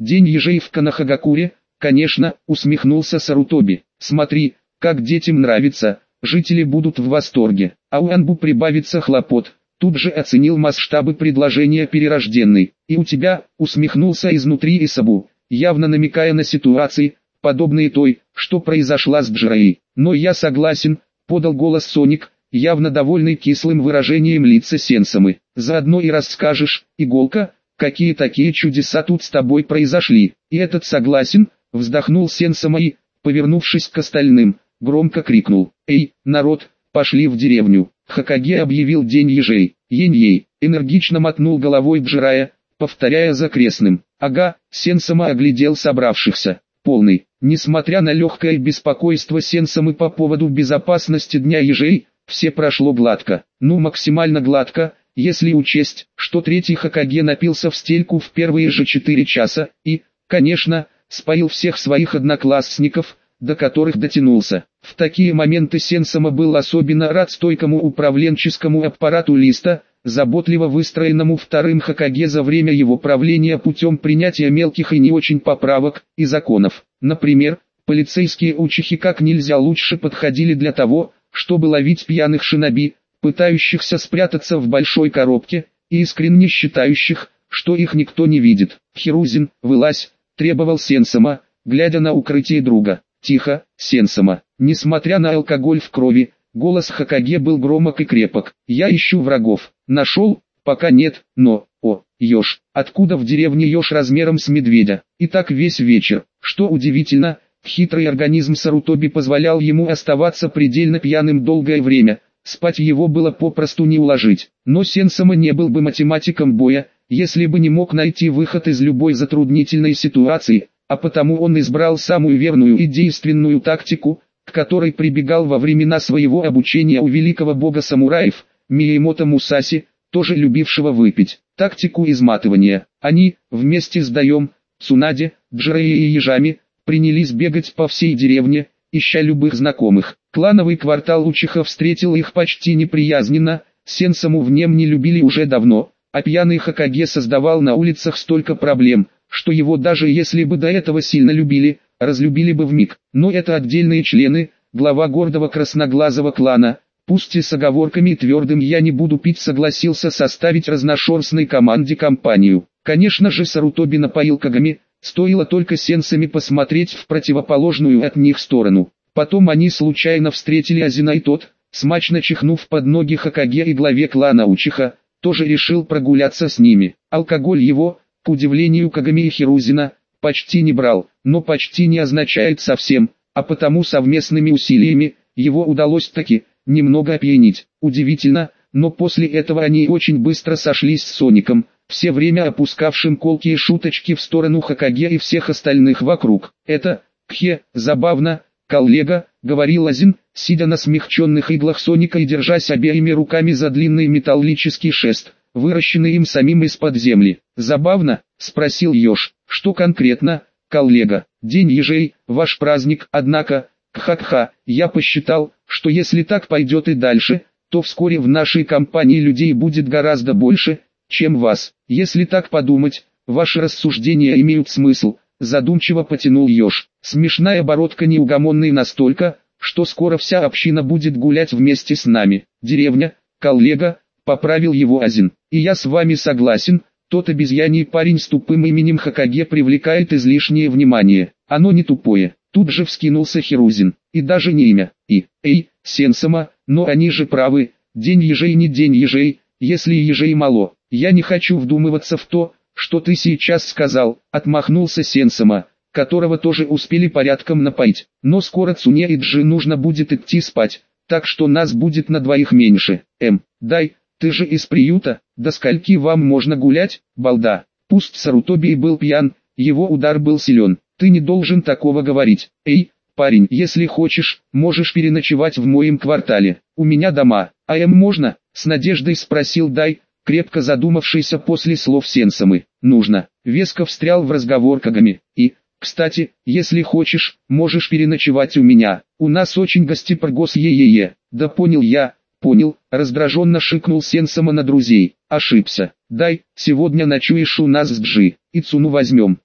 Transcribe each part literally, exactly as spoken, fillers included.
День ежей в Канахагакуре, конечно, усмехнулся Сарутоби. Смотри, как детям нравится, жители будут в восторге, а у Анбу прибавится хлопот. Тут же оценил масштабы предложения перерожденный. И у тебя, усмехнулся изнутри Исабу, явно намекая на ситуации, подобные той, что произошла с Джираей. Но я согласен, подал голос Соник, явно довольный кислым выражением лица Сенсамы. Заодно и расскажешь, Иголка, какие такие чудеса тут с тобой произошли. И этот согласен, вздохнул Сенсама и, повернувшись к остальным, громко крикнул: «Эй, народ, пошли в деревню!» Хокаге объявил день ежей. Ень-ей, энергично мотнул головой Джирая, повторяя за крестным. Ага, Сенсама оглядел собравшихся. Полный, несмотря на легкое беспокойство Сенсамы по поводу безопасности дня ежей, все прошло гладко. Ну, максимально гладко, если учесть, что третий Хокаге напился в стельку в первые же четыре часа и, конечно, споил всех своих одноклассников, до которых дотянулся. В такие моменты Сенсама был особенно рад стойкому управленческому аппарату Листа, заботливо выстроенному вторым Хокаге за время его правления путем принятия мелких и не очень поправок и законов. Например, полицейские учихи как нельзя лучше подходили для того, чтобы ловить пьяных шиноби, пытающихся спрятаться в большой коробке, и искренне считающих, что их никто не видит. «Хирузин, вылазь!» – требовал Сенсама, глядя на укрытие друга. «Тихо, Сенсама!» Несмотря на алкоголь в крови, голос Хокаге был громок и крепок. «Я ищу врагов. Нашел? Пока нет, но... О, еж! Откуда в деревне еж размером с медведя?» И так весь вечер. Что удивительно, хитрый организм Сарутоби позволял ему оставаться предельно пьяным долгое время. Спать его было попросту не уложить. Но Сенсама не был бы математиком боя, если бы не мог найти выход из любой затруднительной ситуации, а потому он избрал самую верную и действенную тактику, к которой прибегал во времена своего обучения у великого бога самураев, Миямото Мусаси, тоже любившего выпить. Тактику изматывания. Они, вместе с Даем, Цунаде, Джираей и ежами, принялись бегать по всей деревне, ища любых знакомых. Клановый квартал Учиха встретил их почти неприязненно, Сенсаму в нем не любили уже давно, а пьяный Хокаге создавал на улицах столько проблем, что его даже если бы до этого сильно любили, разлюбили бы вмиг. Но это отдельные члены, глава гордого красноглазого клана, пусть и с оговорками и твердым «я не буду пить» согласился составить разношерстной команде компанию. Конечно же Сарутоби напоил Кагами, стоило только Сенсами посмотреть в противоположную от них сторону. Потом они случайно встретили Азина, и тот, смачно чихнув под ноги Хокаге и главе клана Учиха, тоже решил прогуляться с ними. Алкоголь его, к удивлению Кагами и Хирузина, почти не брал, но почти не означает совсем, а потому совместными усилиями, его удалось таки, немного опьянить. Удивительно, но после этого они очень быстро сошлись с Соником, все время опускавшим колкие шуточки в сторону Хокаге и всех остальных вокруг. «Это, кхе, забавно, коллега», — говорил Азин, сидя на смягченных иглах Соника и держась обеими руками за длинный металлический шест, выращенный им самим из-под земли. «Забавно?» — спросил еж. «Что конкретно, коллега?» «День ежей, ваш праздник, однако, кха-кха, я посчитал, что если так пойдет и дальше, то вскоре в нашей компании людей будет гораздо больше, чем вас. Если так подумать, ваши рассуждения имеют смысл», — задумчиво потянул еж. «Смешная бородка неугомонный настолько, что скоро вся община будет гулять вместе с нами. Деревня, коллега», — поправил его Азин. «И я с вами согласен, тот обезьяний парень с тупым именем Хокаге привлекает излишнее внимание. Оно не тупое». Тут же вскинулся Хирузин. «И даже не имя. И, эй, Сенсама, но они же правы, день ежей не день ежей, если ежей мало. Я не хочу вдумываться в то, что ты сейчас сказал», — отмахнулся Сенсама, которого тоже успели порядком напоить. «Но скоро Цуне и Джи нужно будет идти спать, так что нас будет на двоих меньше. Эм, дай, ты же из приюта, до скольки вам можно гулять, балда?» Пусть Сарутоби и был пьян, его удар был силен. «Ты не должен такого говорить. Эй, парень, если хочешь, можешь переночевать в моем квартале. У меня дома. А эм можно?» — с надеждой спросил Дай, крепко задумавшийся после слов Сенсамы. «Нужно». Веско встрял в разговор Кагами. «И, кстати, если хочешь, можешь переночевать у меня. У нас очень гостеприимный е-е-е». «Да понял я, понял», — раздраженно шикнул Сенсама на друзей. «Ошибся. Дай, сегодня ночуешь у нас с Джи, и Цуну возьмем».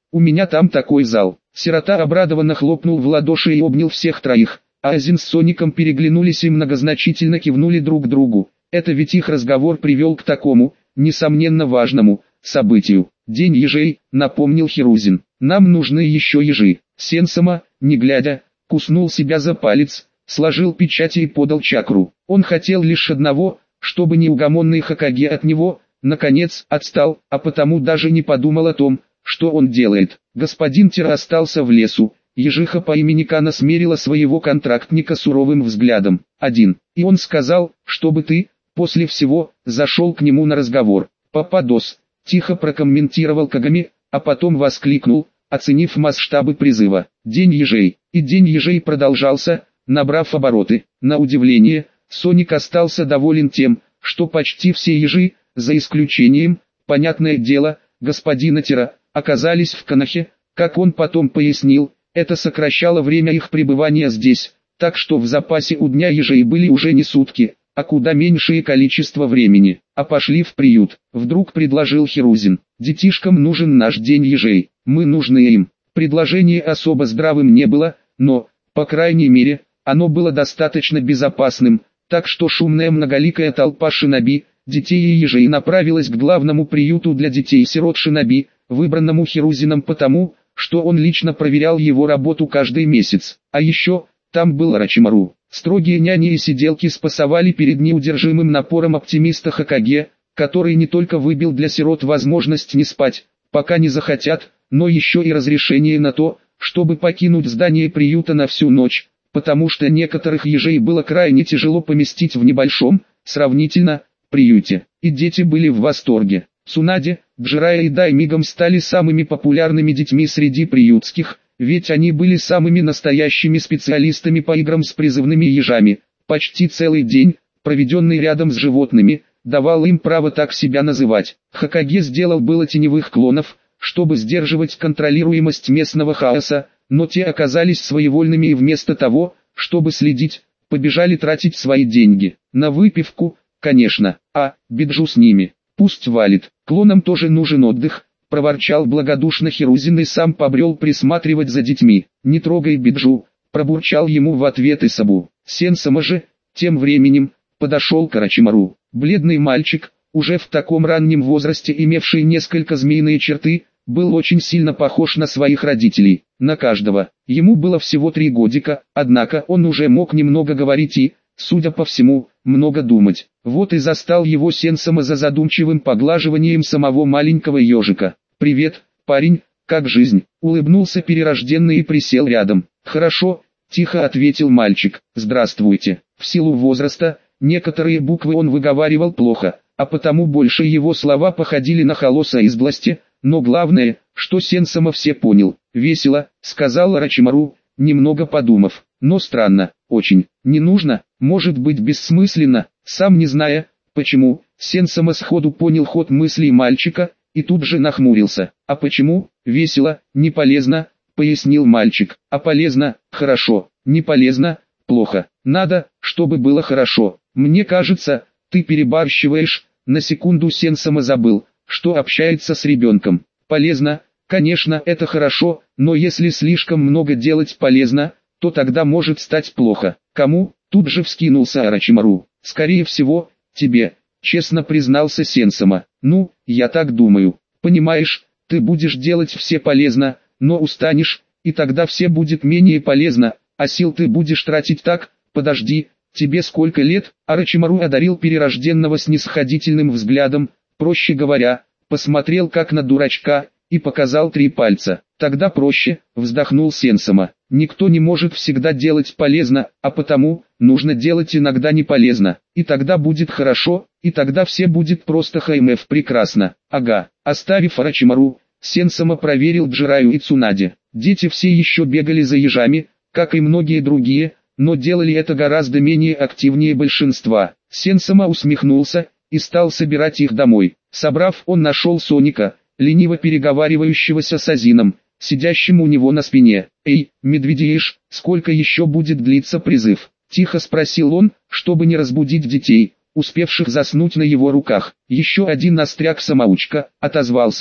у меня там такой зал. Сирота обрадованно хлопнул в ладоши и обнял всех троих, а Азин с Соником переглянулись и многозначительно кивнули друг другу. Это ведь их разговор привел к такому, несомненно важному, событию. День ежей, напомнил Хирузин. Нам нужны еще ежи. Сенсама, не глядя, куснул себя за палец, сложил печати и подал чакру. Он хотел лишь одного, чтобы неугомонный Хокаге от него, наконец, отстал, а потому даже не подумал о том, что он делает. Господин Тира остался в лесу. Ежиха по имени Кана смерила своего контрактника суровым взглядом. Один. И он сказал, чтобы ты, после всего, зашел к нему на разговор. Пападос, тихо прокомментировал Кагами, а потом воскликнул, оценив масштабы призыва. День ежей. И день ежей продолжался, набрав обороты. На удивление, Соник остался доволен тем, что почти все ежи, за исключением, понятное дело, господина Тира, оказались в Канахе. Как он потом пояснил, это сокращало время их пребывания здесь, так что в запасе у дня ежей были уже не сутки, а куда меньшее количество времени. А пошли в приют, вдруг предложил Хирузин. Детишкам нужен наш день ежей, мы нужны им. Предложение особо здравым не было, но, по крайней мере, оно было достаточно безопасным, так что шумная многоликая толпа шиноби, детей и ежей направилась к главному приюту для детей-сирот шиноби, выбранному Хирузином потому, что он лично проверял его работу каждый месяц. А еще, там был Орочимару. Строгие няни и сиделки спасовали перед неудержимым напором оптимиста Хокаге, который не только выбил для сирот возможность не спать, пока не захотят, но еще и разрешение на то, чтобы покинуть здание приюта на всю ночь, потому что некоторых ежей было крайне тяжело поместить в небольшом, сравнительно, приюте. И дети были в восторге. Цунаде, Джирая и Дай мигом стали самыми популярными детьми среди приютских, ведь они были самыми настоящими специалистами по играм с призывными ежами. Почти целый день, проведенный рядом с животными, давал им право так себя называть. Хокаге сделал было теневых клонов, чтобы сдерживать контролируемость местного хаоса, но те оказались своевольными и вместо того, чтобы следить, побежали тратить свои деньги. На выпивку, конечно, а, биджу с ними. Пусть валит, клонам тоже нужен отдых, проворчал благодушно Хирузин и сам побрел присматривать за детьми. Не трогай биджу, пробурчал ему в ответ Исабу. Сенсама же, тем временем, подошел к Орочимару. Бледный мальчик, уже в таком раннем возрасте имевший несколько змеиные черты, был очень сильно похож на своих родителей, на каждого. Ему было всего три годика, однако он уже мог немного говорить и, судя по всему, много думать. Вот и застал его Сенсама за задумчивым поглаживанием самого маленького ежика. «Привет, парень, как жизнь?» Улыбнулся перерожденный и присел рядом. «Хорошо», — тихо ответил мальчик. «Здравствуйте». В силу возраста, некоторые буквы он выговаривал плохо, а потому больше его слова походили на холоса из власти, но главное, что Сенсама все понял. «Весело», — сказал Орочимару, немного подумав. «Но странно, очень. Не нужно, может быть бессмысленно». Сам не зная, почему, Сенсама сходу понял ход мыслей мальчика, и тут же нахмурился. «А почему? Весело, не полезно», — пояснил мальчик. «А полезно, хорошо, не полезно, плохо. Надо, чтобы было хорошо. Мне кажется, ты перебарщиваешь». На секунду Сенсама забыл, что общается с ребенком. «Полезно, конечно, это хорошо, но если слишком много делать полезно, то тогда может стать плохо». «Кому?» — тут же вскинулся Орочимару. «Скорее всего, тебе», — честно признался Сенсама. «Ну, я так думаю. Понимаешь, ты будешь делать все полезно, но устанешь, и тогда все будет менее полезно, а сил ты будешь тратить так, подожди, тебе сколько лет?» Орочимару одарил перерожденного снисходительным взглядом, проще говоря, посмотрел как на дурачка, и показал три пальца. «Тогда проще», — вздохнул Сенсама. «Никто не может всегда делать полезно, а потому, нужно делать иногда не полезно, и тогда будет хорошо, и тогда все будет просто хмф прекрасно». «Ага». Оставив Орочимару, Сенсама проверил Джираю и Цунаде. Дети все еще бегали за ежами, как и многие другие, но делали это гораздо менее активнее большинства. Сенсама усмехнулся и стал собирать их домой. Собрав, он нашел Соника, лениво переговаривающегося с Азином, сидящим у него на спине. «Эй, медведеиш, сколько еще будет длиться призыв?» — тихо спросил он, чтобы не разбудить детей, успевших заснуть на его руках. «Еще один остряк-самоучка», — отозвался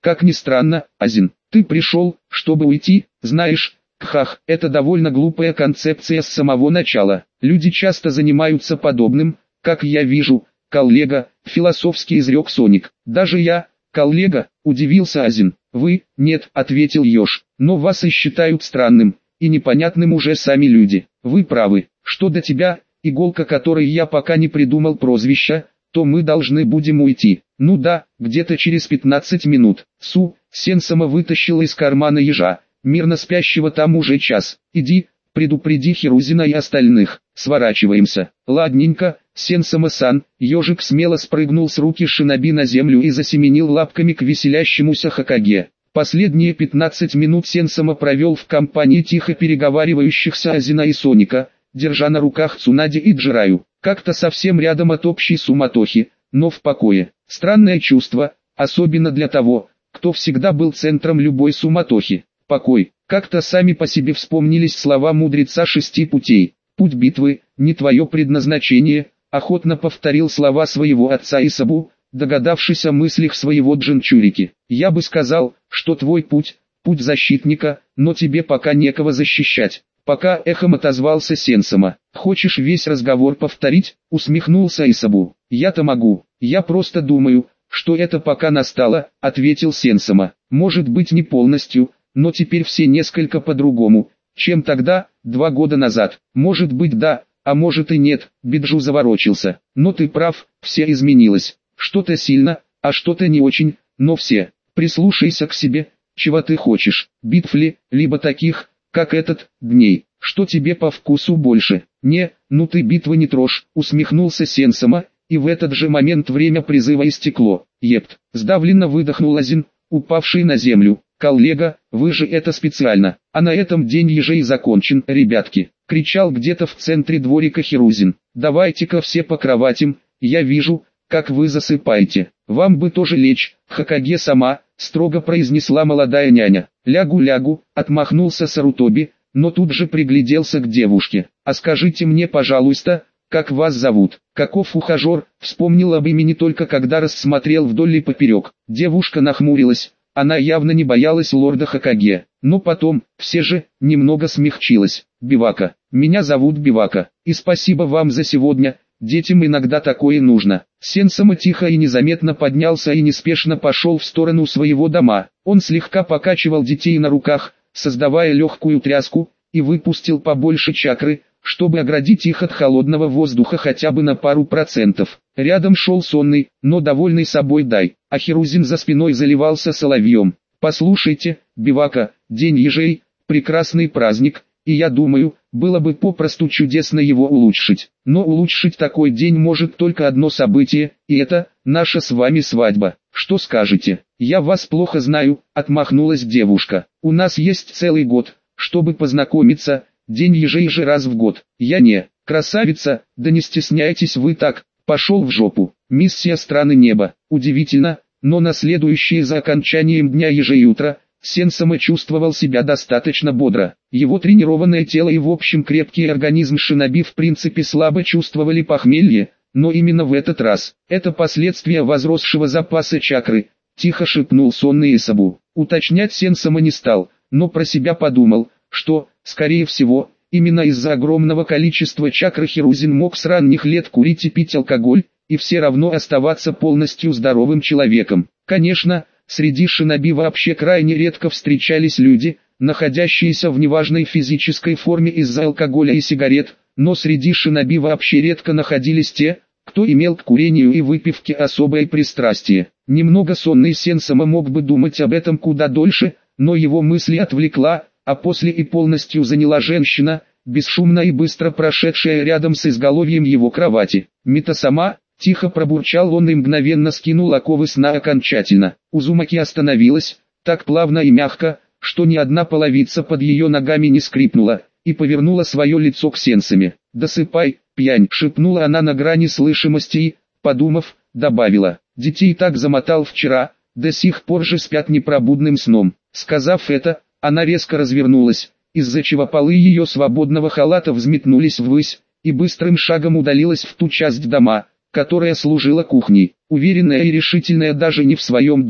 Как ни странно, Азин, ты пришел, чтобы уйти, знаешь, кхах, это довольно глупая концепция с самого начала. Люди часто занимаются подобным, как я вижу, коллега, философски изрек Соник. Даже я, коллега, удивился Азин. Вы, нет, ответил Ёж, но вас и считают странным, и непонятным уже сами люди. Вы правы, что до тебя, иголка которой я пока не придумал прозвища, то мы должны будем уйти. Ну да, где-то через пятнадцать минут. Су, Сенсома вытащила из кармана ежа, мирно спящего там уже час. Иди, предупреди Хирузина и остальных, сворачиваемся. Ладненько, Сенсома-сан. Ежик смело спрыгнул с руки шиноби на землю и засеменил лапками к веселящемуся Хокаге. Последние пятнадцать минут Сенсома провел в компании тихо переговаривающихся Азина и Соника, держа на руках Цунади и Джираю, как-то совсем рядом от общей суматохи, но в покое. Странное чувство, особенно для того, кто всегда был центром любой суматохи. Покой. Как-то сами по себе вспомнились слова мудреца шести путей. «Путь битвы, не твое предназначение», охотно повторил слова своего отца Исабу, догадавшись о мыслях своего Джинчурики. «Я бы сказал, что твой путь, путь защитника, но тебе пока некого защищать». Пока эхом отозвался Сенсома. «Хочешь весь разговор повторить?» — усмехнулся Исабу. «Я-то могу, я просто думаю, что это пока настало», — ответил Сенсома. «Может быть не полностью, но теперь все несколько по-другому, чем тогда, два года назад. Может быть да, а может и нет», — Биджу заворочился. «Но ты прав, все изменилось. Что-то сильно, а что-то не очень, но все. Прислушайся к себе, чего ты хочешь, битв ли, либо таких, как этот, дней, что тебе по вкусу больше». «Не, ну ты битвы не трожь», — усмехнулся Сенсома, и в этот же момент время призыва истекло. «Епт», — сдавленно выдохнул Азин, упавший на землю. «Коллега, вы же это специально, а на этом день ежей закончен, ребятки», — кричал где-то в центре дворика Хирузин. «Давайте-ка все по кроватям, я вижу, как вы засыпаете. Вам бы тоже лечь, Хокаге сама», — строго произнесла молодая няня. «Лягу-лягу», — отмахнулся Сарутоби, но тут же пригляделся к девушке. «А скажите мне, пожалуйста, как вас зовут?» «Каков ухажер?» — вспомнил об имени только когда рассмотрел вдоль и поперек. Девушка нахмурилась. Она явно не боялась лорда Хокаге, но потом, все же, немного смягчилась. «Бивака. Меня зовут Бивака, и спасибо вам за сегодня, детям иногда такое нужно». Сенсома тихо и незаметно поднялся и неспешно пошел в сторону своего дома. Он слегка покачивал детей на руках, создавая легкую тряску, и выпустил побольше чакры, чтобы оградить их от холодного воздуха хотя бы на пару процентов. Рядом шел сонный, но довольный собой Дай, а Хирузин за спиной заливался соловьем. «Послушайте, Бивака, день ежей, прекрасный праздник, и я думаю, было бы попросту чудесно его улучшить. Но улучшить такой день может только одно событие, и это, наша с вами свадьба. Что скажете?» «Я вас плохо знаю», — отмахнулась девушка. «У нас есть целый год, чтобы познакомиться, день ежей же раз в год. Я не, красавица, да не стесняйтесь вы так, пошел в жопу». Миссия страны неба. Удивительно, но на следующее за окончанием дня ежей утро, Сенсома чувствовал себя достаточно бодро. Его тренированное тело и в общем крепкий организм шиноби в принципе слабо чувствовали похмелье, но именно в этот раз. Это последствия возросшего запаса чакры, тихо шепнул сонный Исабу. Уточнять Сенсома не стал, но про себя подумал, что, скорее всего, именно из-за огромного количества чакры Хирузин мог с ранних лет курить и пить алкоголь, и все равно оставаться полностью здоровым человеком. Конечно, среди шиноби вообще крайне редко встречались люди, находящиеся в неважной физической форме из-за алкоголя и сигарет, но среди шиноби вообще редко находились те, кто имел к курению и выпивке особое пристрастие. Немного сонный Сенсома мог бы думать об этом куда дольше, но его мысли отвлекла, а после и полностью заняла женщина, бесшумно и быстро прошедшая рядом с изголовьем его кровати. «Мита-сама», тихо пробурчал он и мгновенно скинул оковы сна окончательно. Узумаки остановилась, так плавно и мягко, что ни одна половица под ее ногами не скрипнула, и повернула свое лицо к Сенсоме. «Досыпай, пьянь», шепнула она на грани слышимости и, подумав, добавила: «Детей так замотал вчера, до сих пор же спят непробудным сном». Сказав это, она резко развернулась, из-за чего полы ее свободного халата взметнулись ввысь, и быстрым шагом удалилась в ту часть дома, которая служила кухней, уверенная и решительная даже не в своем доме.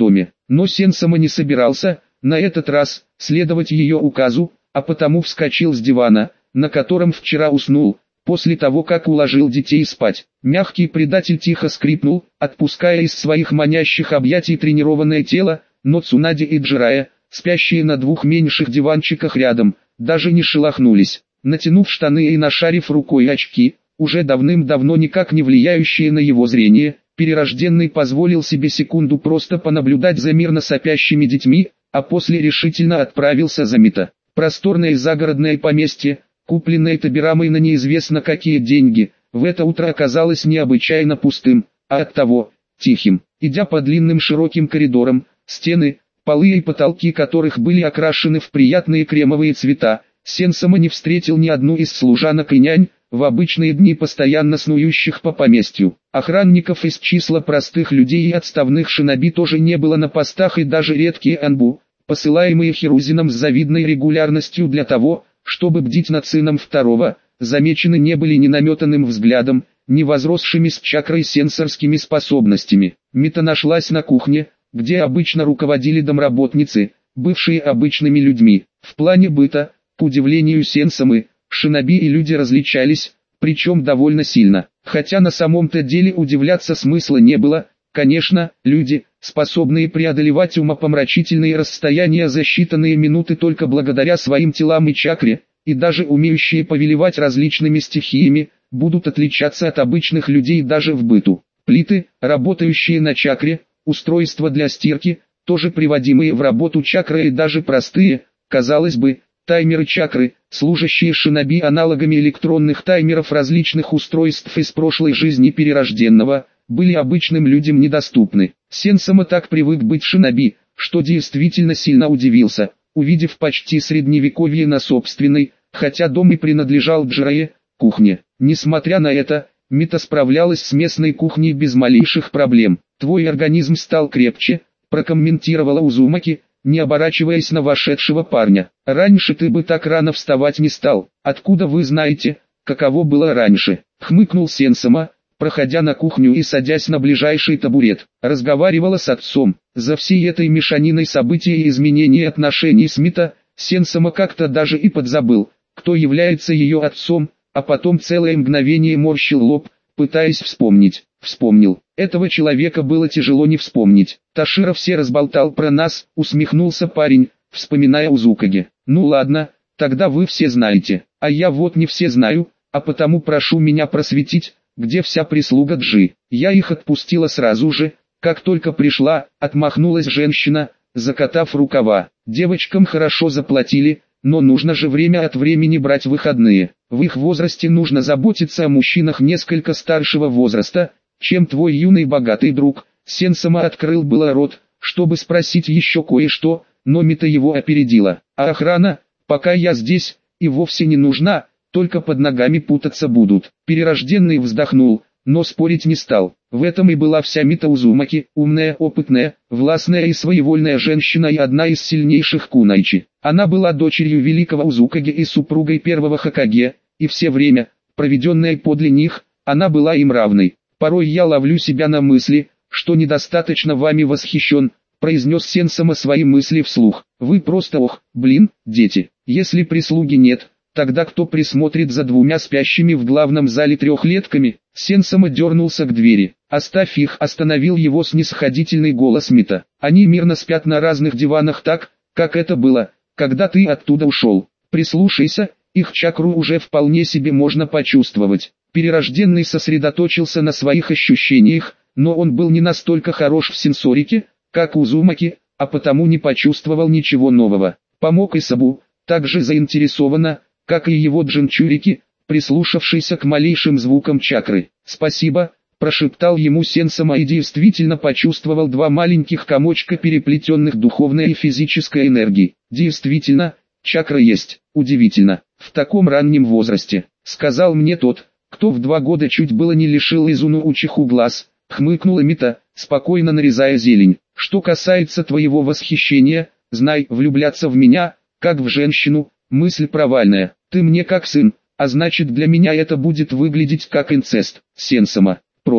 Но Сенсама не собирался, на этот раз, следовать ее указу, а потому вскочил с дивана, на котором вчера уснул, после того как уложил детей спать. Мягкий предатель тихо скрипнул, отпуская из своих манящих объятий тренированное тело, но Цунаде и Джирая, спящие на двух меньших диванчиках рядом, даже не шелохнулись. Натянув штаны и нашарив рукой очки, уже давным-давно никак не влияющие на его зрение, перерожденный позволил себе секунду просто понаблюдать за мирно сопящими детьми, а после решительно отправился за Мито. Просторное загородное поместье, купленное Табирамой на неизвестно какие деньги, в это утро оказалось необычайно пустым, а оттого тихим. Идя по длинным широким коридорам, стены, полы и потолки которых были окрашены в приятные кремовые цвета, Сенсама не встретил ни одну из служанок и нянь, в обычные дни постоянно снующих по поместью. Охранников из числа простых людей и отставных шиноби тоже не было на постах, и даже редкие анбу, посылаемые Хирузином с завидной регулярностью для того, чтобы бдить над сыном второго, замечены не были ни наметанным взглядом, ни возросшими с чакрой сенсорскими способностями. Мито нашлась на кухне, где обычно руководили домработницы, бывшие обычными людьми. В плане быта, к удивлению Сенсамы, шиноби и люди различались, причем довольно сильно. Хотя на самом-то деле удивляться смысла не было. Конечно, люди, способные преодолевать умопомрачительные расстояния за считанные минуты только благодаря своим телам и чакре, и даже умеющие повелевать различными стихиями, будут отличаться от обычных людей даже в быту. Плиты, работающие на чакре, устройства для стирки, тоже приводимые в работу чакры, и даже простые, казалось бы, таймеры чакры, служащие шиноби аналогами электронных таймеров различных устройств из прошлой жизни перерожденного, были обычным людям недоступны. Сенсама так привык быть шиноби, что действительно сильно удивился, увидев почти средневековье на собственной, хотя дом и принадлежал Джирае, кухне. Несмотря на это, Мито справлялась с местной кухней без малейших проблем. «Твой организм стал крепче», прокомментировала Узумаки, не оборачиваясь на вошедшего парня. «Раньше ты бы так рано вставать не стал. Откуда вы знаете, каково было раньше?» Хмыкнул Сенсама, проходя на кухню и садясь на ближайший табурет. Разговаривала с отцом. За всей этой мешаниной событий и изменений отношений с Мито, Сенсама как-то даже и подзабыл, кто является ее отцом, а потом целое мгновение морщил лоб, пытаясь вспомнить. Вспомнил. Этого человека было тяжело не вспомнить. «Ташира все разболтал про нас», усмехнулся парень, вспоминая Узукаги. «Ну ладно, тогда вы все знаете, а я вот не все знаю, а потому прошу меня просветить, где вся прислуга Джи». «Я их отпустила сразу же, как только пришла», отмахнулась женщина, закатав рукава. «Девочкам хорошо заплатили, но нужно же время от времени брать выходные. В их возрасте нужно заботиться о мужчинах несколько старшего возраста, чем твой юный богатый друг». Сенсама открыл было рот, чтобы спросить еще кое-что, но Мито его опередила. «А охрана, пока я здесь, и вовсе не нужна, только под ногами путаться будут». Перерожденный вздохнул, но спорить не стал. В этом и была вся Мито Узумаки, умная, опытная, властная и своевольная женщина и одна из сильнейших кунайчи. Она была дочерью великого Узукаги и супругой первого Хокаге, и все время, проведенное подле них, она была им равной. «Порой я ловлю себя на мысли, что недостаточно вами восхищен», произнес Сенсама свои мысли вслух. «Вы просто ох, блин, дети. Если прислуги нет, тогда кто присмотрит за двумя спящими в главном зале трехлетками?» Сенсама дернулся к двери. «Оставь их», остановил его снисходительный голос Мито. «Они мирно спят на разных диванах так, как это было, когда ты оттуда ушел. Прислушайся, их чакру уже вполне себе можно почувствовать». Перерожденный сосредоточился на своих ощущениях, но он был не настолько хорош в сенсорике, как Узумаки, а потому не почувствовал ничего нового. Помог Исабу, также заинтересованно, как и его Джинчурики, прислушавшийся к малейшим звукам чакры. «Спасибо», прошептал ему Сенсама и действительно почувствовал два маленьких комочка переплетенных духовной и физической энергии. Действительно, чакра есть. Удивительно, в таком раннем возрасте, сказал мне тот, кто в два года чуть было не лишил Изуну Учиху глаз, хмыкнула Мито, спокойно нарезая зелень. «Что касается твоего восхищения, знай, влюбляться в меня, как в женщину, мысль провальная. Ты мне как сын, а значит для меня это будет выглядеть как инцест». Сенсама, просто,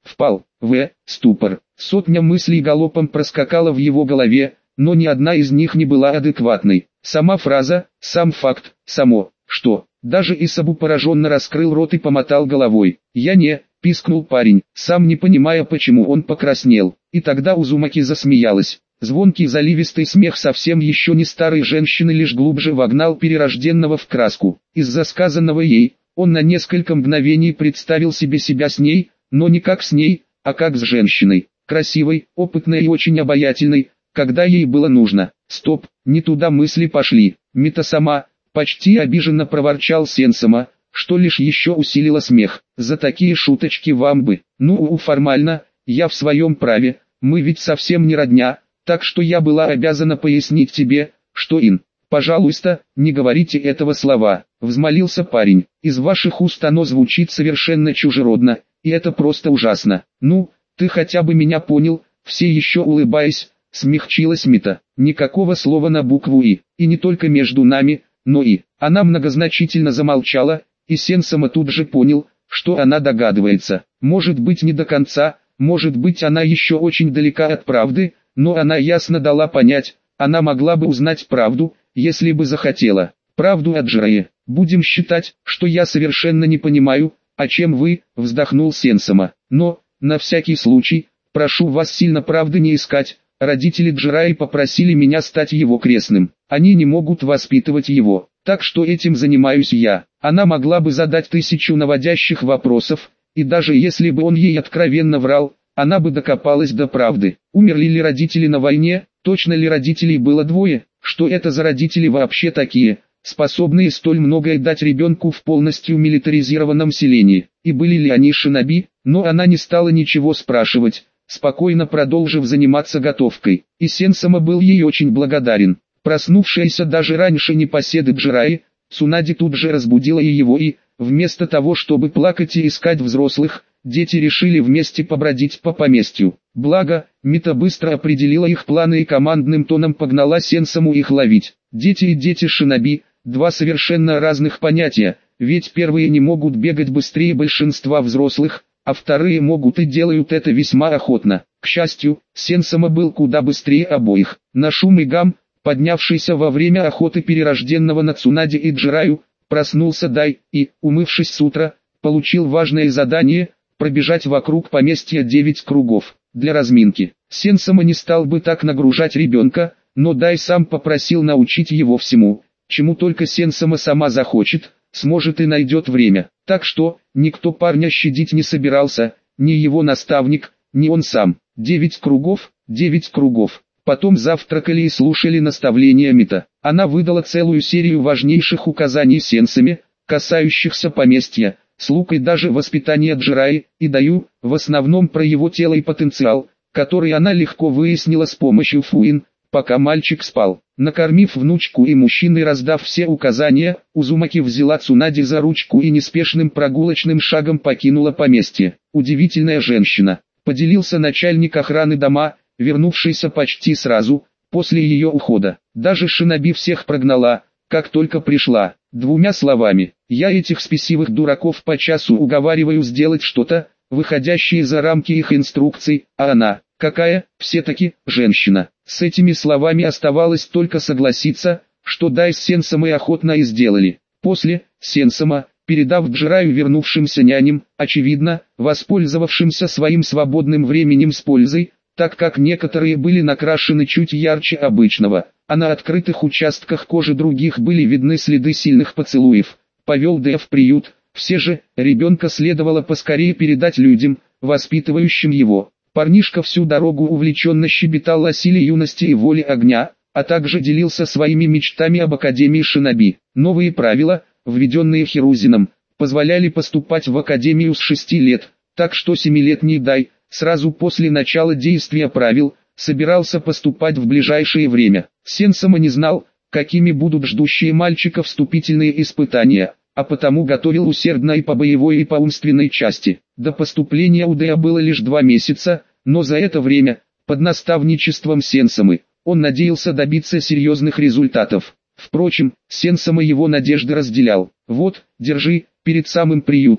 впал в ступор. Сотня мыслей галопом проскакала в его голове, но ни одна из них не была адекватной. Сама фраза, сам факт, само, что. Даже Исабу пораженно раскрыл рот и помотал головой. «Я не...» — пискнул парень, сам не понимая, почему он покраснел. И тогда Узумаки засмеялась. Звонкий заливистый смех совсем еще не старой женщины лишь глубже вогнал перерожденного в краску. Из-за сказанного ей, он на несколько мгновений представил себе себя с ней, но не как с ней, а как с женщиной. Красивой, опытной и очень обаятельной, когда ей было нужно. Стоп, не туда мысли пошли. Мита сама... Почти обиженно проворчал Сенсама, что лишь еще усилило смех. За такие шуточки вам бы. Ну, формально, я в своем праве, мы ведь совсем не родня, так что я была обязана пояснить тебе, что Ин. Пожалуйста, не говорите этого слова, взмолился парень. Из ваших уст оно звучит совершенно чужеродно, и это просто ужасно. Ну, ты хотя бы меня понял, все еще улыбаясь, смягчилась Мита. Никакого слова на букву И, и не только между нами, но и. Она многозначительно замолчала, и Сенсама тут же понял, что она догадывается. Может быть не до конца, может быть она еще очень далека от правды, но она ясно дала понять, она могла бы узнать правду, если бы захотела. Правду от Джирайи. Будем считать, что я совершенно не понимаю, о чем вы, вздохнул Сенсама. Но, на всякий случай, прошу вас сильно правды не искать. Родители Джирайи попросили меня стать его крестным. Они не могут воспитывать его, так что этим занимаюсь я. Она могла бы задать тысячу наводящих вопросов, и даже если бы он ей откровенно врал, она бы докопалась до правды. Умерли ли родители на войне, точно ли родителей было двое, что это за родители вообще такие, способные столь многое дать ребенку в полностью милитаризированном селении, и были ли они шиноби, но она не стала ничего спрашивать, спокойно продолжив заниматься готовкой, и Сенсама был ей очень благодарен. Проснувшаяся даже раньше непоседы Джирайи, Цунади тут же разбудила и его и, вместо того чтобы плакать и искать взрослых, дети решили вместе побродить по поместью. Благо, Мита быстро определила их планы и командным тоном погнала Сенсаму их ловить. Дети и дети шиноби – два совершенно разных понятия, ведь первые не могут бегать быстрее большинства взрослых, а вторые могут и делают это весьма охотно. К счастью, Сенсама был куда быстрее обоих. На шум и гам, поднявшийся во время охоты перерожденного на Цунади и Джираю, проснулся Дай и, умывшись с утра, получил важное задание – пробежать вокруг поместья девять кругов. Для разминки. Сенсама не стал бы так нагружать ребенка, но Дай сам попросил научить его всему, чему только Сенсама сама захочет, сможет и найдет время. Так что, никто парня щадить не собирался, ни его наставник, ни он сам. Девять кругов, девять кругов. Потом завтракали и слушали наставления Мита. Она выдала целую серию важнейших указаний Сенсаме, касающихся поместья, слуг и даже воспитания Джирайи, и Даю, в основном про его тело и потенциал, который она легко выяснила с помощью Фуин, пока мальчик спал. Накормив внучку и мужчин и раздав все указания, Узумаки взяла Цунади за ручку и неспешным прогулочным шагом покинула поместье. Удивительная женщина, поделился начальник охраны дома, вернувшийся почти сразу, после ее ухода. Даже шиноби всех прогнала, как только пришла. Двумя словами, я этих спесивых дураков по часу уговариваю сделать что-то, выходящее за рамки их инструкций, а она, какая, все-таки, женщина. С этими словами оставалось только согласиться, что Дай с Сенсамой охотно и сделали. После, Сенсама, передав Джираю вернувшимся няням, очевидно, воспользовавшимся своим свободным временем с пользой, так как некоторые были накрашены чуть ярче обычного, а на открытых участках кожи других были видны следы сильных поцелуев, повел Дэя в приют. Все же, ребенка следовало поскорее передать людям, воспитывающим его. Парнишка всю дорогу увлеченно щебетал о силе юности и воле огня, а также делился своими мечтами об Академии Шиноби. Новые правила, введенные Хирузином, позволяли поступать в Академию с шести лет, так что семилетний Дай, сразу после начала действия правил, собирался поступать в ближайшее время. Сенсама не знал, какими будут ждущие мальчика вступительные испытания, а потому готовил усердно и по боевой и по умственной части. До поступления у Дэя было лишь два месяца, но за это время, под наставничеством Сенсамы, он надеялся добиться серьезных результатов. Впрочем, Сенсама его надежды разделял. «Вот, держи», перед самым приютом,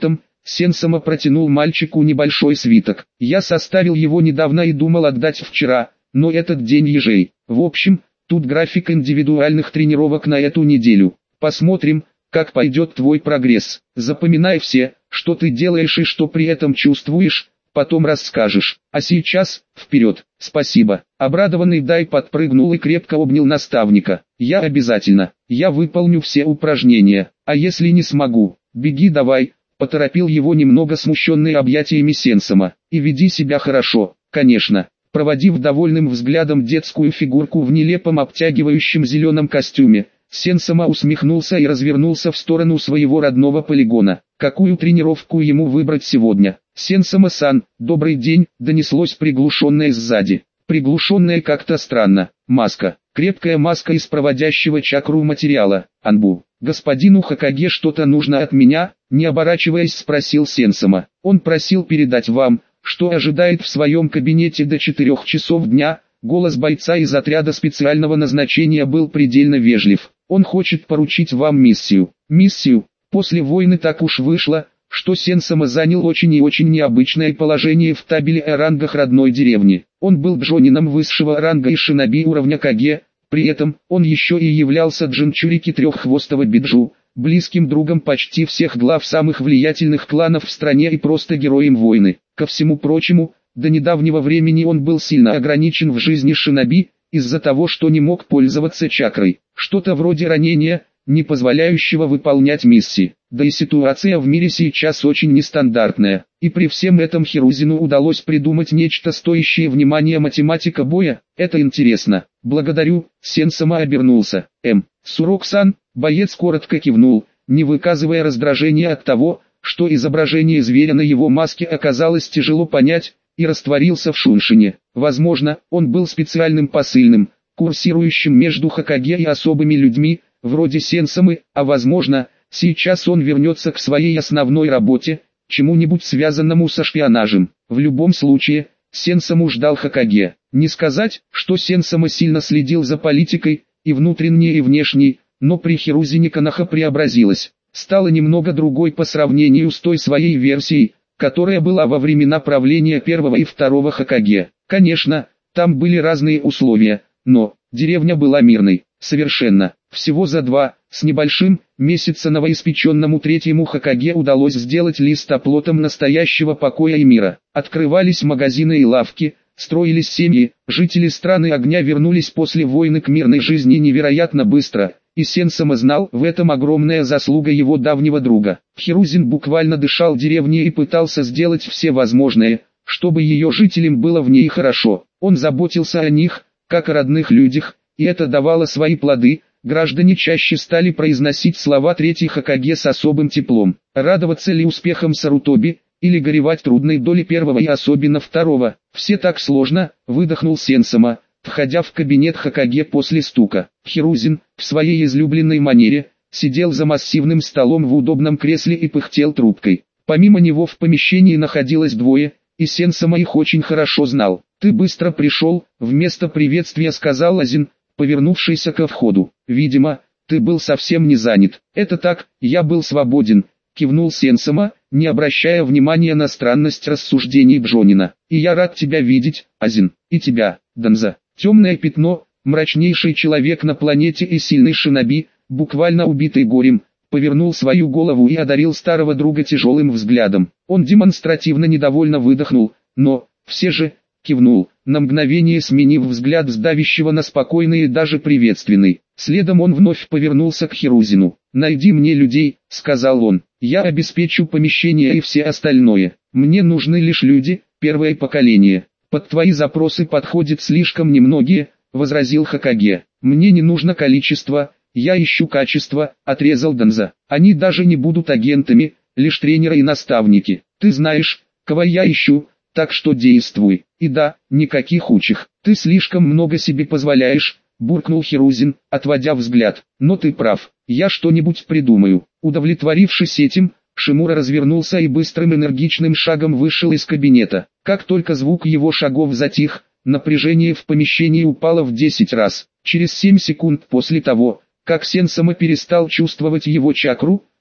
Сенсама протянул мальчику небольшой свиток. Я составил его недавно и думал отдать вчера, но этот день ежей. В общем, тут график индивидуальных тренировок на эту неделю. Посмотрим, как пойдет твой прогресс. Запоминай все, что ты делаешь и что при этом чувствуешь, потом расскажешь. А сейчас, вперед. Спасибо. Обрадованный Дай подпрыгнул и крепко обнял наставника. Я обязательно. Я выполню все упражнения. А если не смогу, беги давай. Поторопил его немного смущенный объятиями Сенсама. И веди себя хорошо, конечно. Проводив довольным взглядом детскую фигурку в нелепом обтягивающем зеленом костюме, Сенсама усмехнулся и развернулся в сторону своего родного полигона. Какую тренировку ему выбрать сегодня? Сенсама-сан, добрый день, донеслось приглушенное сзади. Приглушенное как-то странно. Маска. Крепкая маска из проводящего чакру материала. Анбу. Господину Хокаге что-то нужно от меня? Не оборачиваясь спросил Сенсама. Он просил передать вам, что ожидает в своем кабинете до четырёх часов дня. Голос бойца из отряда специального назначения был предельно вежлив. Он хочет поручить вам миссию. Миссию? После войны так уж вышло, что Сенсама занял очень и очень необычное положение в табеле о рангах родной деревни. Он был джонином высшего ранга и шиноби уровня Каге, при этом он еще и являлся джинчурики треххвостого биджу, близким другом почти всех глав самых влиятельных кланов в стране и просто героем войны. Ко всему прочему, до недавнего времени он был сильно ограничен в жизни шиноби, из-за того, что не мог пользоваться чакрой, что-то вроде ранения, не позволяющего выполнять миссии. Да и ситуация в мире сейчас очень нестандартная, и при всем этом Хирузину удалось придумать нечто стоящее внимания. Математика боя, это интересно. Благодарю, Сенсама обернулся. М. Сурок-сан, боец коротко кивнул, не выказывая раздражения от того, что изображение зверя на его маске оказалось тяжело понять, и растворился в шуншине. Возможно, он был специальным посыльным, курсирующим между Хокаге и особыми людьми, вроде Сенсамы, а возможно, сейчас он вернется к своей основной работе, чему-нибудь связанному со шпионажем. В любом случае, Сенсаму ждал Хокаге. Не сказать, что Сенсама сильно следил за политикой, и внутренней, и внешней, но при Хирузине Коноха преобразилась, стала немного другой по сравнению с той своей версией, которая была во времена правления первого и второго Хокаге. Конечно, там были разные условия, но деревня была мирной, совершенно. Всего за два, с небольшим, месяца новоиспеченному третьему Хокаге удалось сделать лист оплотом настоящего покоя и мира. Открывались магазины и лавки, строились семьи, жители страны огня вернулись после войны к мирной жизни невероятно быстро. И Сенсама знал, в этом огромная заслуга его давнего друга. Хирузин буквально дышал деревней и пытался сделать все возможное, чтобы ее жителям было в ней хорошо. Он заботился о них, как о родных людях, и это давало свои плоды. Граждане чаще стали произносить слова третьей Хокаге с особым теплом. Радоваться ли успехам Сарутоби, или горевать трудной доли первого и особенно второго? Все так сложно, выдохнул Сенсама, входя в кабинет Хокаге после стука. Хирузин, в своей излюбленной манере, сидел за массивным столом в удобном кресле и пыхтел трубкой. Помимо него в помещении находилось двое, и Сенсама их очень хорошо знал. «Ты быстро пришел», — вместо приветствия сказал Азин, повернувшийся ко входу. «Видимо, ты был совсем не занят». «Это так, я был свободен», — кивнул Сенсама, не обращая внимания на странность рассуждений Джонина. «И я рад тебя видеть, Азин, и тебя, Данза». Темное пятно, мрачнейший человек на планете и сильный шиноби, буквально убитый горем, повернул свою голову и одарил старого друга тяжелым взглядом. Он демонстративно недовольно выдохнул, но, все же, кивнул, на мгновение сменив взгляд с давящего на спокойный и даже приветственный. Следом он вновь повернулся к Хирузину. «Найди мне людей», — сказал он, — «я обеспечу помещение и все остальное. Мне нужны лишь люди, первое поколение». «Под твои запросы подходит слишком немногие», — возразил Хокаге. «Мне не нужно количество, я ищу качество», — отрезал Данза. «Они даже не будут агентами, лишь тренеры и наставники. Ты знаешь, кого я ищу, так что действуй. И да, никаких учих. Ты слишком много себе позволяешь», — буркнул Хирузин, отводя взгляд. «Но ты прав, я что-нибудь придумаю». Удовлетворившись этим, Шимура развернулся и быстрым энергичным шагом вышел из кабинета. Как только звук его шагов затих, напряжение в помещении упало в десять раз. Через семь секунд после того, как Сенсама перестал чувствовать его чакру,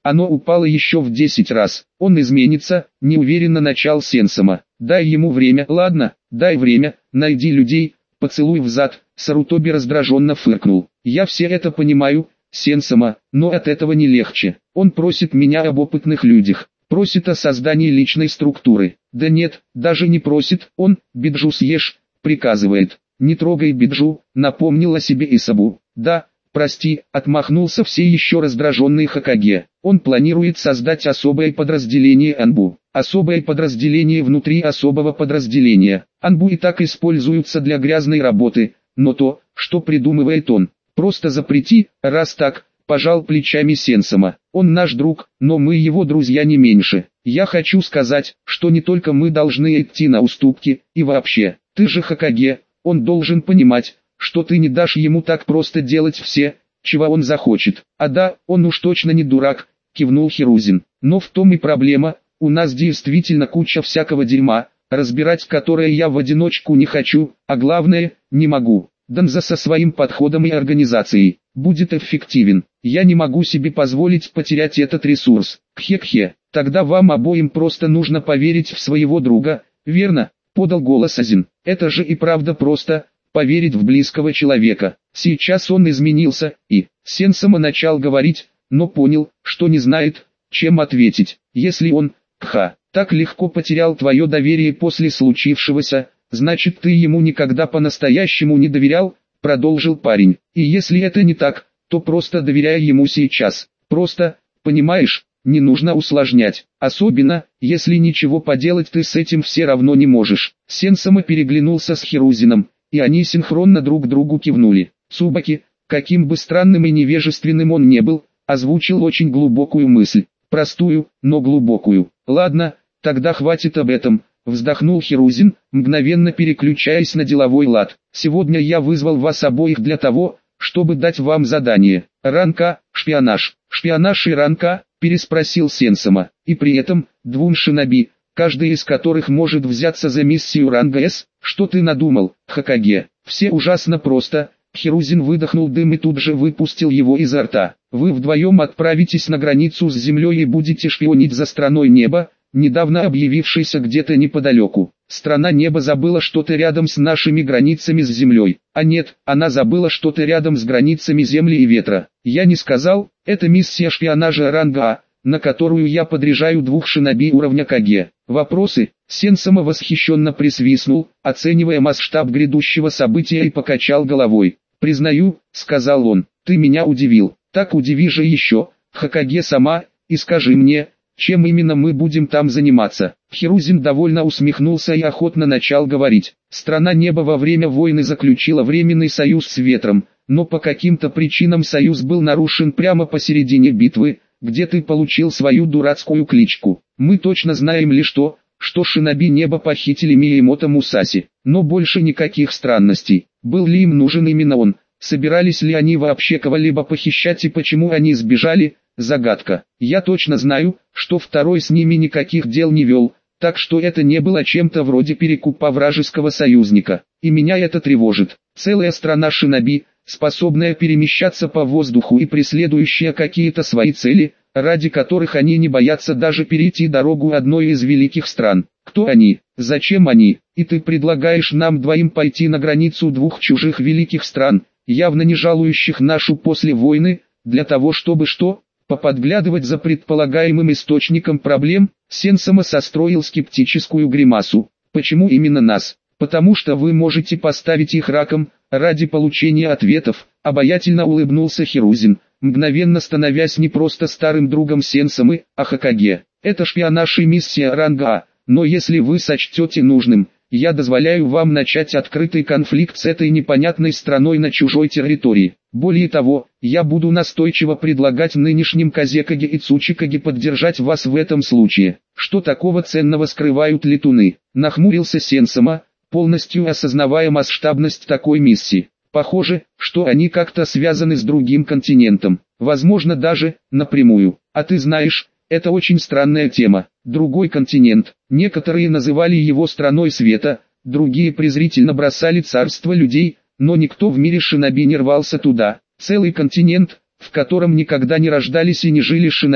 Оно упало еще в десять раз. Он изменится, неуверенно начал Сенсома. Дай ему время. Ладно, дай время, найди людей, поцелуй взад. Сарутоби раздраженно фыркнул. Я все это понимаю, Сенсома, но от этого не легче. Он просит меня об опытных людях. Просит о создании личной структуры. Да нет, даже не просит, он, Биджу съешь, приказывает. Не трогай Биджу, напомнил о себе Исабу. Да, прости, отмахнулся все еще раздраженный Хокаге. Он планирует создать особое подразделение Анбу. Особое подразделение внутри особого подразделения. Анбу и так используются для грязной работы, но то, что придумывает он, просто запрети, раз так. Пожал плечами Сенсома. Он наш друг, но мы его друзья не меньше. Я хочу сказать, что не только мы должны идти на уступки, и вообще, ты же Хокаге, он должен понимать, что ты не дашь ему так просто делать все, чего он захочет. А да, он уж точно не дурак, кивнул Хирузин. Но в том и проблема, у нас действительно куча всякого дерьма, разбирать которое я в одиночку не хочу, а главное, не могу. Данза со своим подходом и организацией будет эффективен. Я не могу себе позволить потерять этот ресурс. Кхе-кхе, тогда вам обоим просто нужно поверить в своего друга, верно? Подал голос Азин. Это же и правда просто, поверить в близкого человека. Сейчас он изменился, и Сенсома начал говорить, но понял, что не знает, чем ответить. Если он, Кха, так легко потерял твое доверие после случившегося, значит ты ему никогда по-настоящему не доверял, продолжил парень. И если это не так, то просто доверяй ему сейчас. Просто, понимаешь, не нужно усложнять. Особенно, если ничего поделать ты с этим все равно не можешь. Сенсома переглянулся с Хирузином, и они синхронно друг другу кивнули. Цубаки, каким бы странным и невежественным он не был, озвучил очень глубокую мысль. Простую, но глубокую. Ладно, тогда хватит об этом. Вздохнул Хирузин, мгновенно переключаясь на деловой лад. Сегодня я вызвал вас обоих для того, чтобы дать вам задание. Ранка, шпионаж. Шпионаж и ранка, переспросил Сенсома. И при этом, двум шиноби, каждый из которых может взяться за миссию ранга С. Что ты надумал, Хокаге? Все ужасно просто. Хирузин выдохнул дым и тут же выпустил его изо рта. Вы вдвоем отправитесь на границу с землей и будете шпионить за страной неба, недавно объявившейся где-то неподалеку. Страна неба забыла что-то рядом с нашими границами с землей. А нет, она забыла что-то рядом с границами земли и ветра. Я не сказал, это миссия шпионажа ранга А, на которую я подряжаю двух шиноби уровня Каге. Вопросы? Сенсома восхищенно присвистнул, оценивая масштаб грядущего события и покачал головой. «Признаю», — сказал он, — «ты меня удивил. Так удиви же еще, Хокаге сама, и скажи мне, чем именно мы будем там заниматься?» Хирузин довольно усмехнулся и охотно начал говорить. Страна неба во время войны заключила временный союз с ветром, но по каким-то причинам союз был нарушен прямо посередине битвы, где ты получил свою дурацкую кличку. Мы точно знаем лишь то, что шиноби неба похитили Миямото Мусаси, но больше никаких странностей. Был ли им нужен именно он? Собирались ли они вообще кого-либо похищать и почему они сбежали? Загадка. Я точно знаю, что второй с ними никаких дел не вел, так что это не было чем-то вроде перекупа вражеского союзника. И меня это тревожит. Целая страна шиноби, способная перемещаться по воздуху и преследующая какие-то свои цели, ради которых они не боятся даже перейти дорогу одной из великих стран. Кто они? Зачем они? И ты предлагаешь нам двоим пойти на границу двух чужих великих стран, явно не жалующих нашу после войны, для того чтобы что? Поподглядывать за предполагаемым источником проблем? Сенсома состроил скептическую гримасу. Почему именно нас? Потому что вы можете поставить их раком, ради получения ответов, обаятельно улыбнулся Хирузин, мгновенно становясь не просто старым другом Сенсомы, а Хокаге. Это шпионаж и миссия ранга А, но если вы сочтете нужным, я дозволяю вам начать открытый конфликт с этой непонятной страной на чужой территории. Более того, я буду настойчиво предлагать нынешним Казекаге и Цучикаге поддержать вас в этом случае. Что такого ценного скрывают летуны? Нахмурился Сенсома, полностью осознавая масштабность такой миссии. Похоже, что они как-то связаны с другим континентом, возможно даже, напрямую. А ты знаешь, это очень странная тема. Другой континент, некоторые называли его страной света, другие презрительно бросали царство людей, но никто в мире шиноби не рвался туда. Целый континент, в котором никогда не рождались и не жили шиноби,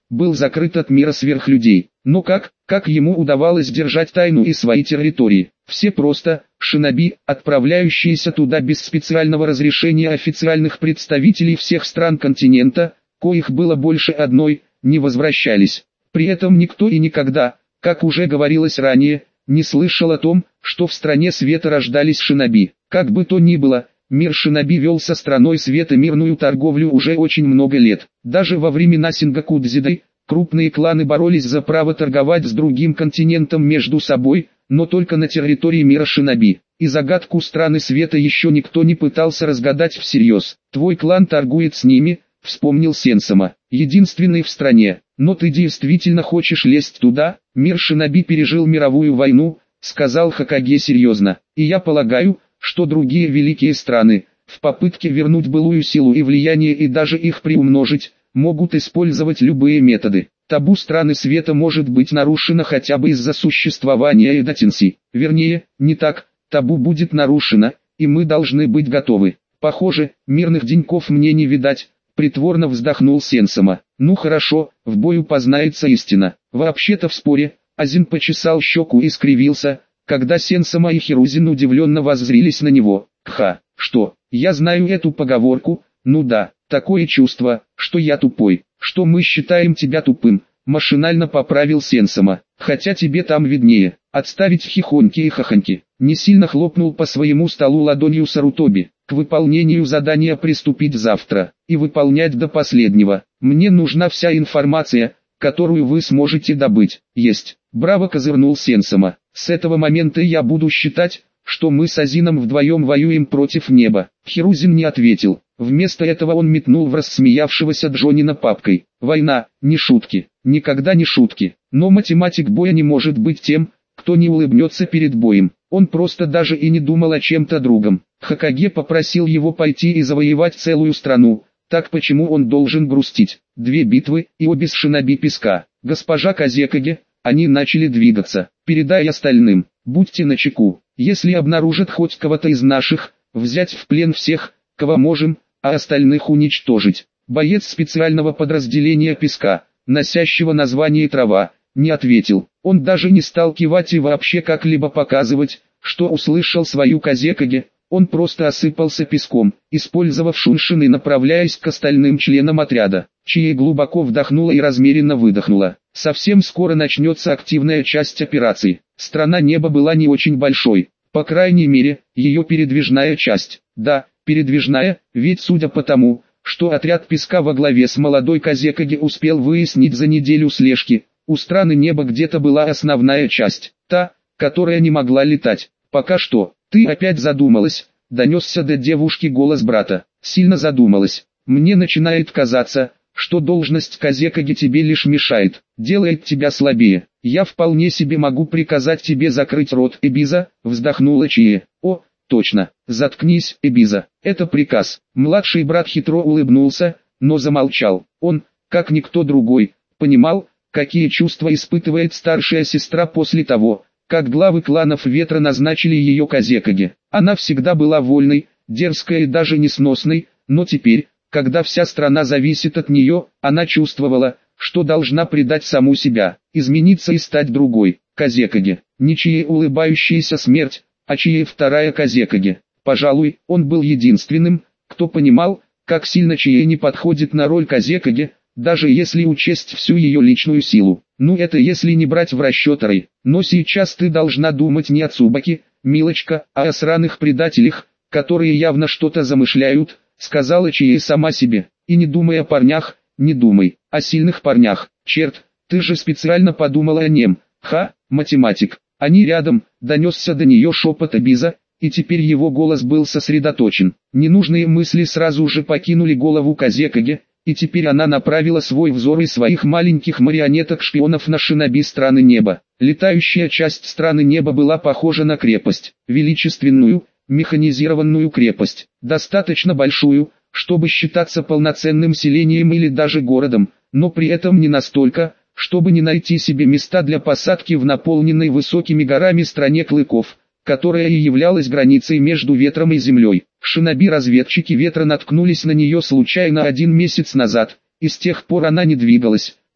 был закрыт от мира сверхлюдей. Но как, как ему удавалось держать тайну и свои территории? Все просто, шиноби, отправляющиеся туда без специального разрешения официальных представителей всех стран континента, коих было больше одной, не возвращались. При этом никто и никогда, как уже говорилось ранее, не слышал о том, что в стране света рождались шиноби. Как бы то ни было, мир шиноби вел со страной света мирную торговлю уже очень много лет. Даже во времена Сингакудзидай, крупные кланы боролись за право торговать с другим континентом между собой, но только на территории мира шиноби. И загадку страны света еще никто не пытался разгадать всерьез. «Твой клан торгует с ними», — вспомнил Сенсома, — «единственный в стране. Но ты действительно хочешь лезть туда?» «Мир шиноби пережил мировую войну», — сказал Хокаге серьезно, — «и я полагаю, что другие великие страны, в попытке вернуть былую силу и влияние и даже их приумножить, могут использовать любые методы. Табу страны света может быть нарушено хотя бы из-за существования Эдатинси. Вернее, не так, табу будет нарушено, и мы должны быть готовы. Похоже, мирных деньков мне не видать», — притворно вздохнул Сенсома. «Ну хорошо, в бою познается истина». Вообще-то в споре, Азин почесал щеку и скривился, когда Сенсома и Хирузин удивленно воззрились на него. «Ха, что, я знаю эту поговорку? Ну да, такое чувство, что я тупой, что мы считаем тебя тупым», — машинально поправил Сенсома. «Хотя тебе там виднее». «Отставить хихоньки и хахоньки», — не сильно хлопнул по своему столу ладонью Сарутоби. «К выполнению задания приступить завтра, и выполнять до последнего. Мне нужна вся информация, которую вы сможете добыть». «Есть», — браво козырнул Сенсома. «С этого момента я буду считать, что мы с Азином вдвоем воюем против неба». Хирузин не ответил. Вместо этого он метнул в рассмеявшегося Джонина папкой. «Война, не шутки, никогда не шутки. Но математик боя не может быть тем, кто не улыбнется перед боем». Он просто даже и не думал о чем-то другом. Хокаге попросил его пойти и завоевать целую страну. Так почему он должен грустить? Две битвы, и обе с шиноби песка. «Госпожа Казекаге», они начали двигаться. «Передай остальным, будьте начеку. Если обнаружат хоть кого-то из наших, взять в плен всех, кого можем, а остальных уничтожить». Боец специального подразделения песка, носящего название «Трава», не ответил. Он даже не стал кивать и вообще как-либо показывать, что услышал свою Казекаге. Он просто осыпался песком, использовав шуншин и направляясь к остальным членам отряда. Чие глубоко вдохнула и размеренно выдохнула. Совсем скоро начнется активная часть операции. Страна неба была не очень большой, по крайней мере, ее передвижная часть. Да, передвижная, ведь судя по тому, что отряд песка во главе с молодой Казекаге успел выяснить за неделю слежки, у страны неба где-то была основная часть, та, которая не могла летать. «Пока что, ты опять задумалась», — донесся до девушки голос брата. «Сильно задумалась. Мне начинает казаться, что должность Казекаге тебе лишь мешает, делает тебя слабее. Я вполне себе могу приказать тебе закрыть рот, Эбиза», — вздохнула Чие. «О, точно, заткнись, Эбиза, это приказ». Младший брат хитро улыбнулся, но замолчал. Он, как никто другой, понимал, какие чувства испытывает старшая сестра после того, как главы кланов Ветра назначили ее Казекаге. Она всегда была вольной, дерзкой и даже несносной, но теперь, когда вся страна зависит от нее, она чувствовала, что должна предать саму себя, измениться и стать другой. Казекаге, не чьей улыбающаяся смерть, а чьей вторая Казекаге. Пожалуй, он был единственным, кто понимал, как сильно Чие не подходит на роль Казекаге, даже если учесть всю ее личную силу. Ну это если не брать в расчет Рэй. Но сейчас ты должна думать не о Цубаке, милочка, а о сраных предателях, которые явно что-то замышляют, сказала Чие сама себе. И не думай о парнях, не думай, о сильных парнях. Черт, ты же специально подумала о нем. Ха, математик. Они рядом, донесся до нее шепот Эбиза, и теперь его голос был сосредоточен. Ненужные мысли сразу же покинули голову Казекаге, и теперь она направила свой взор и своих маленьких марионеток-шпионов на шиноби страны неба. Летающая часть страны неба была похожа на крепость, величественную, механизированную крепость, достаточно большую, чтобы считаться полноценным селением или даже городом, но при этом не настолько, чтобы не найти себе места для посадки в наполненной высокими горами стране клыков, которая и являлась границей между ветром и землей. Шиноби-разведчики ветра наткнулись на нее случайно один месяц назад, и с тех пор она не двигалась,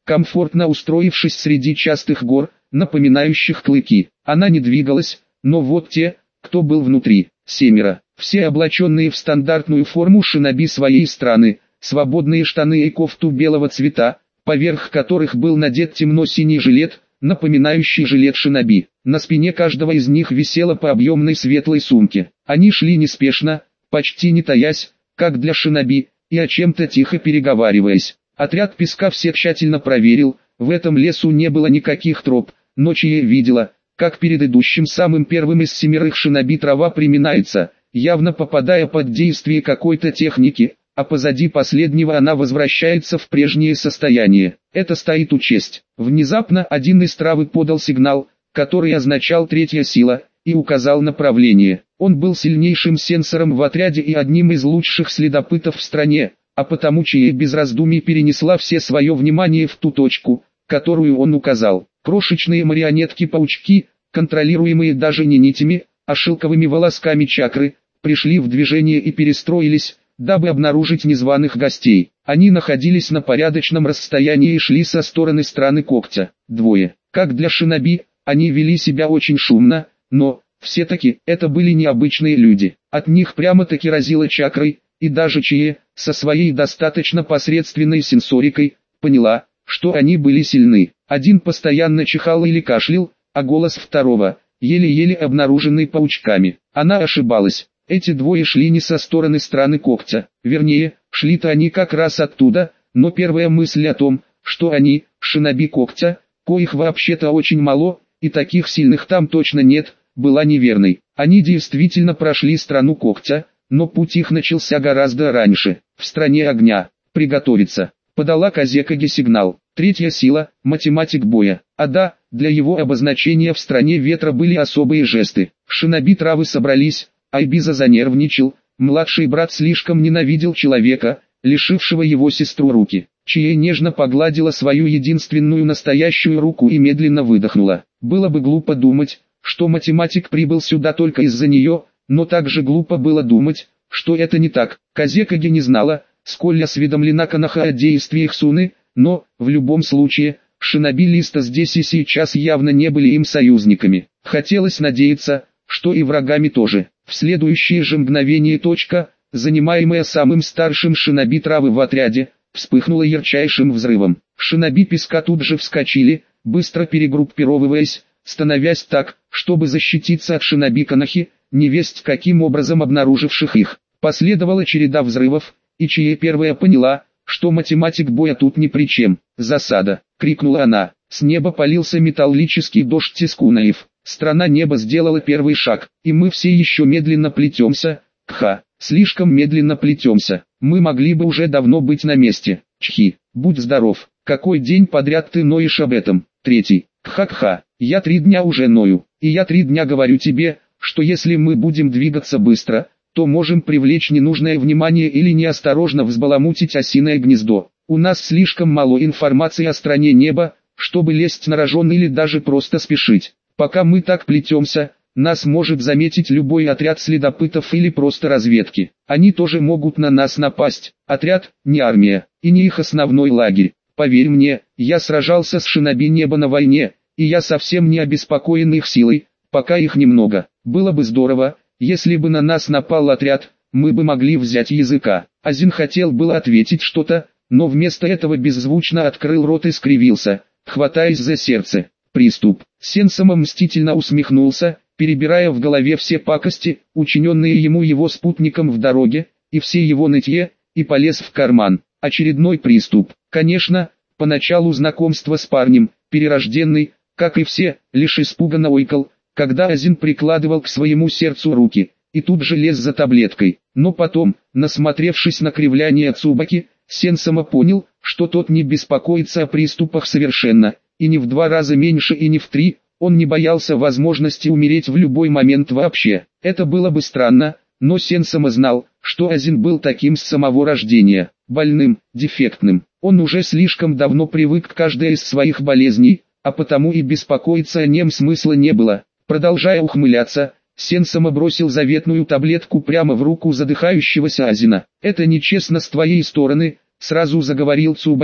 комфортно устроившись среди частых гор, напоминающих клыки. Она не двигалась, но вот те, кто был внутри, семеро, все облаченные в стандартную форму шиноби своей страны, свободные штаны и кофту белого цвета, поверх которых был надет темно-синий жилет, напоминающий жилет шиноби. На спине каждого из них висела по объемной светлой сумке. Они шли неспешно, почти не таясь, как для шиноби, и о чем-то тихо переговариваясь. Отряд песка все тщательно проверил, в этом лесу не было никаких троп, но Чие видела, как перед идущим самым первым из семерых шиноби трава приминается, явно попадая под действие какой-то техники, а позади последнего она возвращается в прежнее состояние. Это стоит учесть. Внезапно один из травы подал сигнал, который означал третья сила, и указал направление. Он был сильнейшим сенсором в отряде и одним из лучших следопытов в стране, а потому Чие без раздумий перенесла все свое внимание в ту точку, которую он указал. Крошечные марионетки-паучки, контролируемые даже не нитями, а шелковыми волосками чакры, пришли в движение и перестроились, дабы обнаружить незваных гостей. Они находились на порядочном расстоянии и шли со стороны страны когтя. Двое. Как для шиноби, они вели себя очень шумно, но, все-таки, это были необычные люди. От них прямо-таки разило чакрой, и даже Чие, со своей достаточно посредственной сенсорикой, поняла, что они были сильны. Один постоянно чихал или кашлял, а голос второго, еле-еле обнаруженный паучками. Она ошибалась. Эти двое шли не со стороны страны когтя, вернее, шли-то они как раз оттуда, но первая мысль о том, что они, шиноби когтя, коих вообще-то очень мало, и таких сильных там точно нет, была неверной. Они действительно прошли страну когтя, но путь их начался гораздо раньше. В стране огня. Приготовиться. Подала Казекаге сигнал. Третья сила, математик боя. А да, для его обозначения в стране ветра были особые жесты. Шиноби травы собрались, Айбиза занервничал, младший брат слишком ненавидел человека, лишившего его сестру руки. Чие нежно погладила свою единственную настоящую руку и медленно выдохнула. Было бы глупо думать, что математик прибыл сюда только из-за нее, но также глупо было думать, что это не так. Казекаге не знала, сколь осведомлена Коноха о действиях Суны, но, в любом случае, шиноби Листа здесь и сейчас явно не были им союзниками. Хотелось надеяться, что и врагами тоже. В следующее же мгновение точка, занимаемая самым старшим шиноби травы в отряде, вспыхнула ярчайшим взрывом. Шиноби песка тут же вскочили, быстро перегруппировываясь, становясь так, чтобы защититься от шиноби Конохи, невесть каким образом обнаруживших их. Последовала череда взрывов, и Чие первая поняла, что математик боя тут ни при чем. «Засада!» — крикнула она. С неба полился металлический дождь тискунаев. Страна неба сделала первый шаг, и мы все еще медленно плетемся. Кха, слишком медленно плетемся. Мы могли бы уже давно быть на месте. Чхи, будь здоров. Какой день подряд ты ноешь об этом? Третий. Кха-кха, я три дня уже ною, и я три дня говорю тебе, что если мы будем двигаться быстро, то можем привлечь ненужное внимание или неосторожно взбаламутить осиное гнездо. У нас слишком мало информации о стране неба, чтобы лезть на рожон или даже просто спешить. Пока мы так плетемся, нас может заметить любой отряд следопытов или просто разведки. Они тоже могут на нас напасть. Отряд, не армия, и не их основной лагерь. Поверь мне, я сражался с шиноби неба на войне, и я совсем не обеспокоен их силой, пока их немного. Было бы здорово, если бы на нас напал отряд, мы бы могли взять языка. Азин хотел было ответить что-то, но вместо этого беззвучно открыл рот и скривился, хватаясь за сердце. Приступ. Сенсома мстительно усмехнулся, перебирая в голове все пакости, учиненные ему его спутником в дороге, и все его нытье, и полез в карман. Очередной приступ. Конечно, поначалу знакомство с парнем, перерожденный, как и все, лишь испуганно ойкал, когда Азин прикладывал к своему сердцу руки, и тут же лез за таблеткой. Но потом, насмотревшись на кривляние Цубаки, Сенсома понял, что тот не беспокоится о приступах совершенно, и не в два раза меньше и не в три, он не боялся возможности умереть в любой момент вообще. Это было бы странно, но Сенсома знал, что Азин был таким с самого рождения, больным, дефектным. Он уже слишком давно привык к каждой из своих болезней, а потому и беспокоиться о нем смысла не было. Продолжая ухмыляться, Сенсома бросил заветную таблетку прямо в руку задыхающегося Азина. «Это нечестно с твоей стороны», — сразу заговорил Цубаки,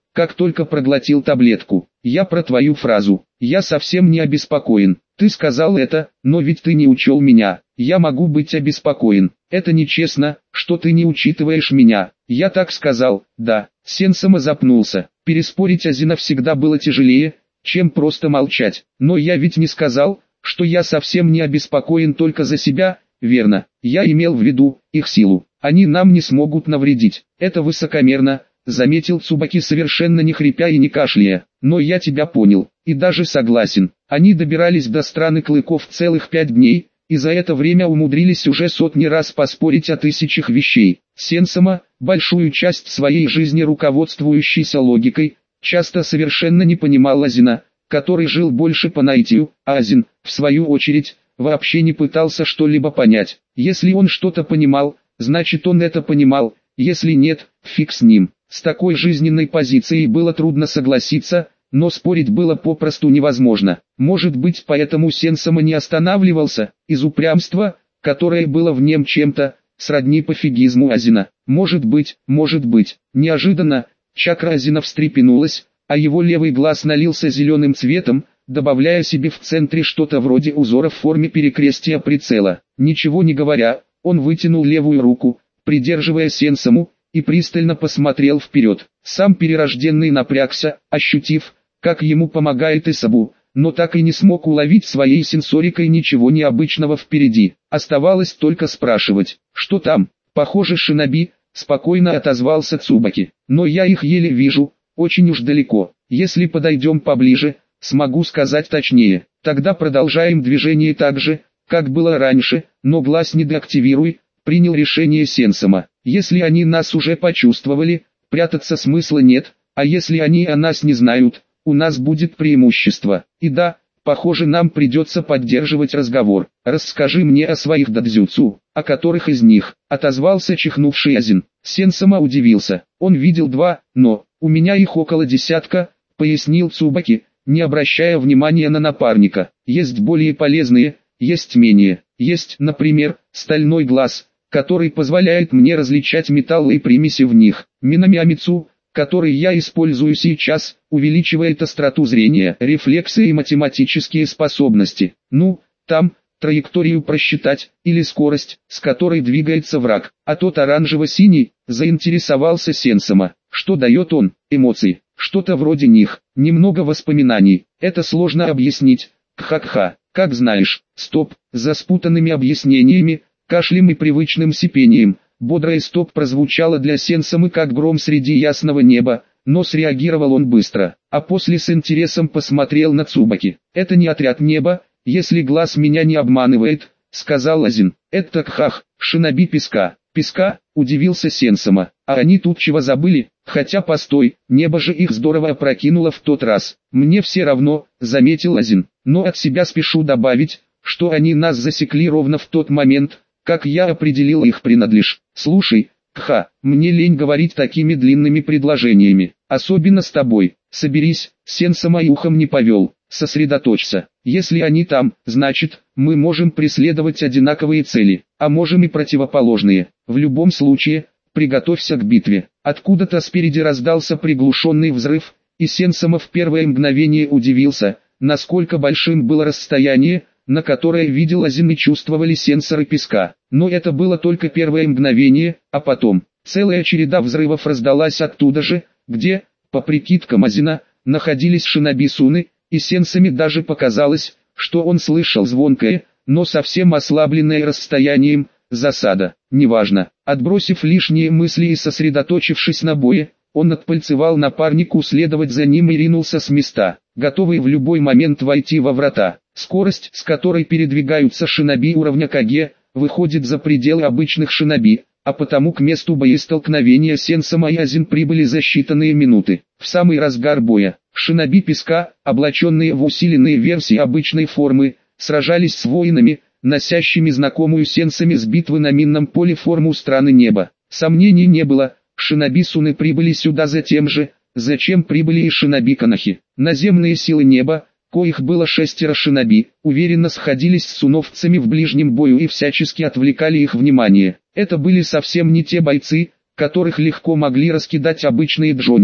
как только проглотил таблетку. Я про твою фразу. Я совсем не обеспокоен. Ты сказал это, но ведь ты не учел меня. Я могу быть обеспокоен. Это нечестно, что ты не учитываешь меня. Я так сказал, да. Сенсома запнулся. Переспорить Азина всегда было тяжелее, чем просто молчать. Но я ведь не сказал, что я совсем не обеспокоен только за себя, верно? Я имел в виду их силу. Они нам не смогут навредить. Это высокомерно, заметил Цубаки совершенно не хрипя и не кашляя. Но я тебя понял, и даже согласен. Они добирались до страны клыков целых пять дней, и за это время умудрились уже сотни раз поспорить о тысячах вещей. Сенсома, большую часть своей жизни руководствующейся логикой, часто совершенно не понимал Азина, который жил больше по наитию, а Азин, в свою очередь, вообще не пытался что-либо понять. Если он что-то понимал, значит он это понимал, если нет, фиг с ним. С такой жизненной позицией было трудно согласиться, но спорить было попросту невозможно. Может быть, поэтому Сенсома не останавливался, из упрямства, которое было в нем чем-то, сродни пофигизму Азина. Может быть, может быть. Неожиданно, чакра Азина встрепенулась, а его левый глаз налился зеленым цветом, добавляя себе в центре что-то вроде узора в форме перекрестия прицела. Ничего не говоря, он вытянул левую руку, придерживая Сенсому, и пристально посмотрел вперед. Сам перерожденный напрягся, ощутив, как ему помогает Исабу, но так и не смог уловить своей сенсорикой ничего необычного впереди. Оставалось только спрашивать, что там. Похоже, шиноби, спокойно отозвался Цубаки. Но я их еле вижу, очень уж далеко. Если подойдем поближе, смогу сказать точнее. Тогда продолжаем движение так же, как было раньше, но глаз не деактивируй, принял решение Сенсома. Если они нас уже почувствовали, прятаться смысла нет, а если они о нас не знают, у нас будет преимущество. И да, похоже, нам придется поддерживать разговор. Расскажи мне о своих дадзюцу, о которых из них, отозвался чихнувший Азин. Сенсома удивился, он видел два, но, у меня их около десятка, пояснил Цубаки, не обращая внимания на напарника. Есть более полезные, есть менее, есть, например, стальной глаз, который позволяет мне различать металлы и примеси в них. Минамиамицу, который я использую сейчас, увеличивает остроту зрения, рефлексы и математические способности. Ну, там, траекторию просчитать, или скорость, с которой двигается враг. А тот оранжево-синий, заинтересовался Сенсома. Что дает он? Эмоции. Что-то вроде них. Немного воспоминаний. Это сложно объяснить. Кха-кха. Как знаешь. Стоп. За спутанными объяснениями, кашлем и привычным сипением, бодрое стоп прозвучало для Сенсомы как гром среди ясного неба, но среагировал он быстро, а после с интересом посмотрел на Цубаки. «Это не отряд неба, если глаз меня не обманывает», — сказал Азин. «Это кхах, шиноби песка». «Песка?» — удивился Сенсома. «А они тут чего забыли? Хотя постой, небо же их здорово опрокинуло в тот раз». «Мне все равно», — заметил Азин, — «но от себя спешу добавить, что они нас засекли ровно в тот момент, как я определил их принадлежность. Слушай, Кха, мне лень говорить такими длинными предложениями, особенно с тобой. Соберись, Сенсома и ухом не повел, сосредоточься. Если они там, значит, мы можем преследовать одинаковые цели, а можем и противоположные. В любом случае, приготовься к битве». Откуда-то спереди раздался приглушенный взрыв, и Сенсома в первое мгновение удивился, насколько большим было расстояние, на которое видел Азин и чувствовали сенсоры песка. Но это было только первое мгновение, а потом, целая череда взрывов раздалась оттуда же, где, по прикидкам Азина, находились шиноби Суны, и Сенсами даже показалось, что он слышал звонкое, но совсем ослабленное расстоянием, засада. Неважно, отбросив лишние мысли и сосредоточившись на бое, он отпальцевал напарнику следовать за ним и ринулся с места, готовый в любой момент войти во врата. Скорость, с которой передвигаются шиноби уровня Каге, выходит за пределы обычных шиноби, а потому к месту боестолкновения Сенсома и Азин прибыли за считанные минуты. В самый разгар боя, шиноби песка, облаченные в усиленные версии обычной формы, сражались с воинами, носящими знакомую Сенсами с битвы на минном поле форму страны неба. Сомнений не было, шиноби Суны прибыли сюда за тем же, зачем прибыли и шиноби Канахи. Наземные силы неба, коих было шестеро шиноби, уверенно сходились с суновцами в ближнем бою и всячески отвлекали их внимание. Это были совсем не те бойцы, которых легко могли раскидать обычные джонины,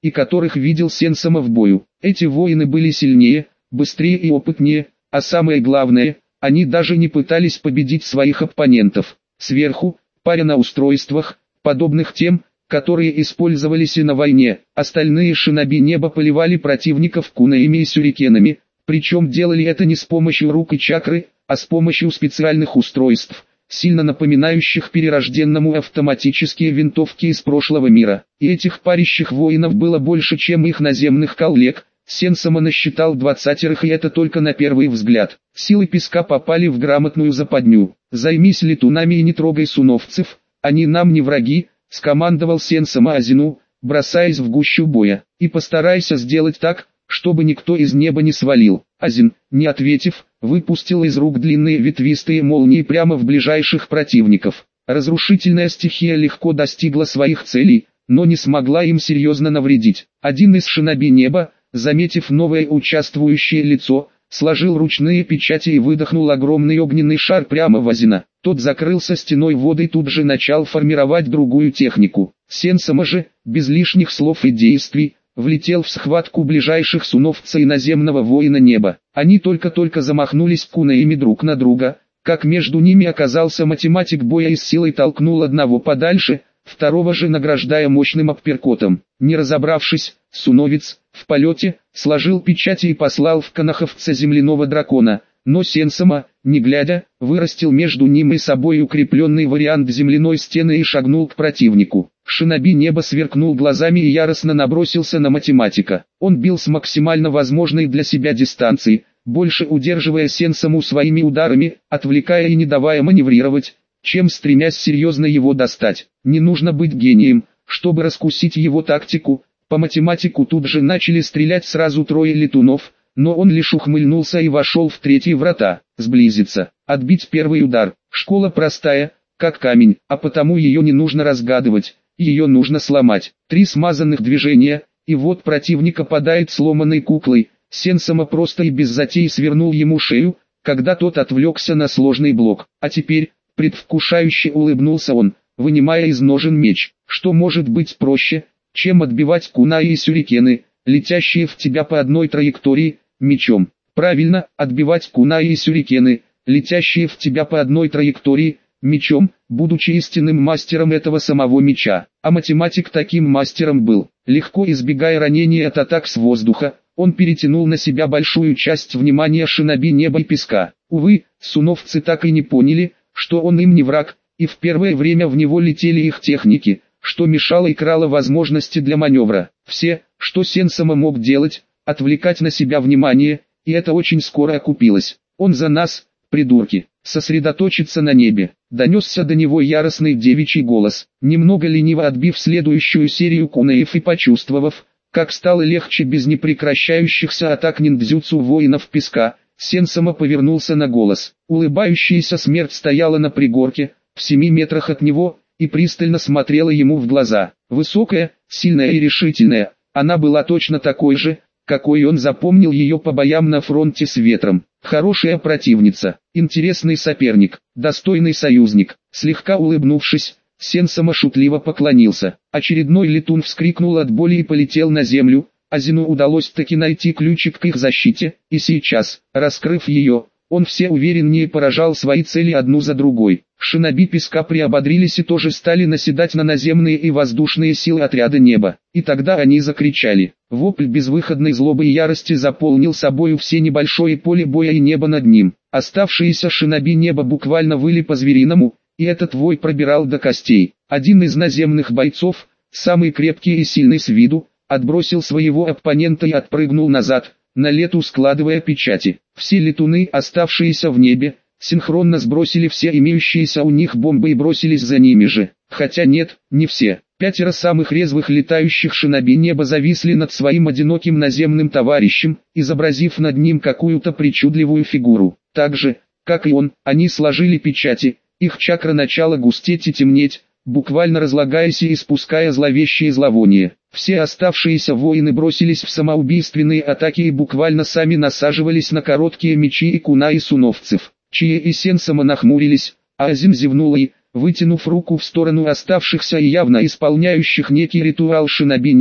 и которых видел Сенсама в бою. Эти воины были сильнее, быстрее и опытнее, а самое главное, они даже не пытались победить своих оппонентов. Сверху, паря на устройствах, подобных тем, которые использовались и на войне, остальные шиноби неба поливали противников кунаями и сюрикенами, причем делали это не с помощью рук и чакры, а с помощью специальных устройств, сильно напоминающих перерожденному автоматические винтовки из прошлого мира. И этих парящих воинов было больше, чем их наземных коллег. Сенсама насчитал двадцатерых, и это только на первый взгляд. Силы песка попали в грамотную западню. «Займись летунами и не трогай суновцев, они нам не враги», — скомандовал Сенсама Азину, бросаясь в гущу боя. «И постарайся сделать так, чтобы никто из неба не свалил». Азин, не ответив, выпустил из рук длинные ветвистые молнии прямо в ближайших противников. Разрушительная стихия легко достигла своих целей, но не смогла им серьезно навредить. Один из шиноби неба, заметив новое участвующее лицо, сложил ручные печати и выдохнул огромный огненный шар прямо в Азина. Тот закрылся стеной воды и тут же начал формировать другую технику. Сенсама же, без лишних слов и действий, влетел в схватку ближайших суновца и наземного воина неба. Они только-только замахнулись кунаями друг на друга, как между ними оказался математик боя и с силой толкнул одного подальше, второго же награждая мощным апперкотом. Не разобравшись, суновец, в полете, сложил печати и послал в канаховца земляного дракона, но Сенсама, не глядя, вырастил между ним и собой укрепленный вариант земляной стены и шагнул к противнику. Шиноби неба сверкнул глазами и яростно набросился на математика. Он бил с максимально возможной для себя дистанции, больше удерживая Сенсаму своими ударами, отвлекая и не давая маневрировать, чем стремясь серьезно его достать. Не нужно быть гением, чтобы раскусить его тактику. По математику тут же начали стрелять сразу трое летунов, но он лишь ухмыльнулся и вошел в третьи врата. Сблизиться, отбить первый удар. Школа простая, как камень, а потому ее не нужно разгадывать, ее нужно сломать. Три смазанных движения, и вот противник опадает сломанной куклой. Сенсама просто и без затей свернул ему шею, когда тот отвлекся на сложный блок. А теперь, предвкушающе улыбнулся он, вынимая из ножен меч. Что может быть проще, чем отбивать кунаи и сюрикены, летящие в тебя по одной траектории, мечом? Правильно, отбивать кунаи и сюрикены, летящие в тебя по одной траектории, мечом, будучи истинным мастером этого самого меча. А математик таким мастером был. Легко избегая ранений от атак с воздуха, он перетянул на себя большую часть внимания шиноби неба и песка. Увы, суновцы так и не поняли, что он им не враг, и в первое время в него летели их техники, что мешало и крало возможности для маневра. Все, что Сенсама мог делать, отвлекать на себя внимание, и это очень скоро окупилось. «Он за нас, придурки, сосредоточиться на небе», — донесся до него яростный девичий голос. Немного лениво отбив следующую серию кунаев и почувствовав, как стало легче без непрекращающихся атак ниндзюцу воинов песка, Сенсама повернулся на голос. Улыбающаяся смерть стояла на пригорке, в семи метрах от него, и пристально смотрела ему в глаза. Высокая, сильная и решительная, она была точно такой же, какой он запомнил ее по боям на фронте с ветром. Хорошая противница, интересный соперник, достойный союзник. Слегка улыбнувшись, Сенсама шутливо поклонился. Очередной летун вскрикнул от боли и полетел на землю. Азину удалось таки найти ключик к их защите, и сейчас, раскрыв ее, он все увереннее поражал свои цели одну за другой. Шиноби песка приободрились и тоже стали наседать на наземные и воздушные силы отряда неба. И тогда они закричали. Вопль безвыходной злобы и ярости заполнил собою все небольшое поле боя и небо над ним. Оставшиеся шиноби неба буквально выли по-звериному, и этот вой пробирал до костей. Один из наземных бойцов, самый крепкий и сильный с виду, отбросил своего оппонента и отпрыгнул назад, на лету складывая печати. Все летуны, оставшиеся в небе, синхронно сбросили все имеющиеся у них бомбы и бросились за ними же. Хотя нет, не все. Пятеро самых резвых летающих шиноби неба зависли над своим одиноким наземным товарищем, изобразив над ним какую-то причудливую фигуру. Так же, как и он, они сложили печати, их чакра начала густеть и темнеть, буквально разлагаясь и испуская зловещие зловония. Все оставшиеся воины бросились в самоубийственные атаки и буквально сами насаживались на короткие мечи и кунаи суновцев. Чие и Сенсама нахмурились, а Азин зевнула и, вытянув руку в сторону оставшихся и явно исполняющих некий ритуал шиноби неба,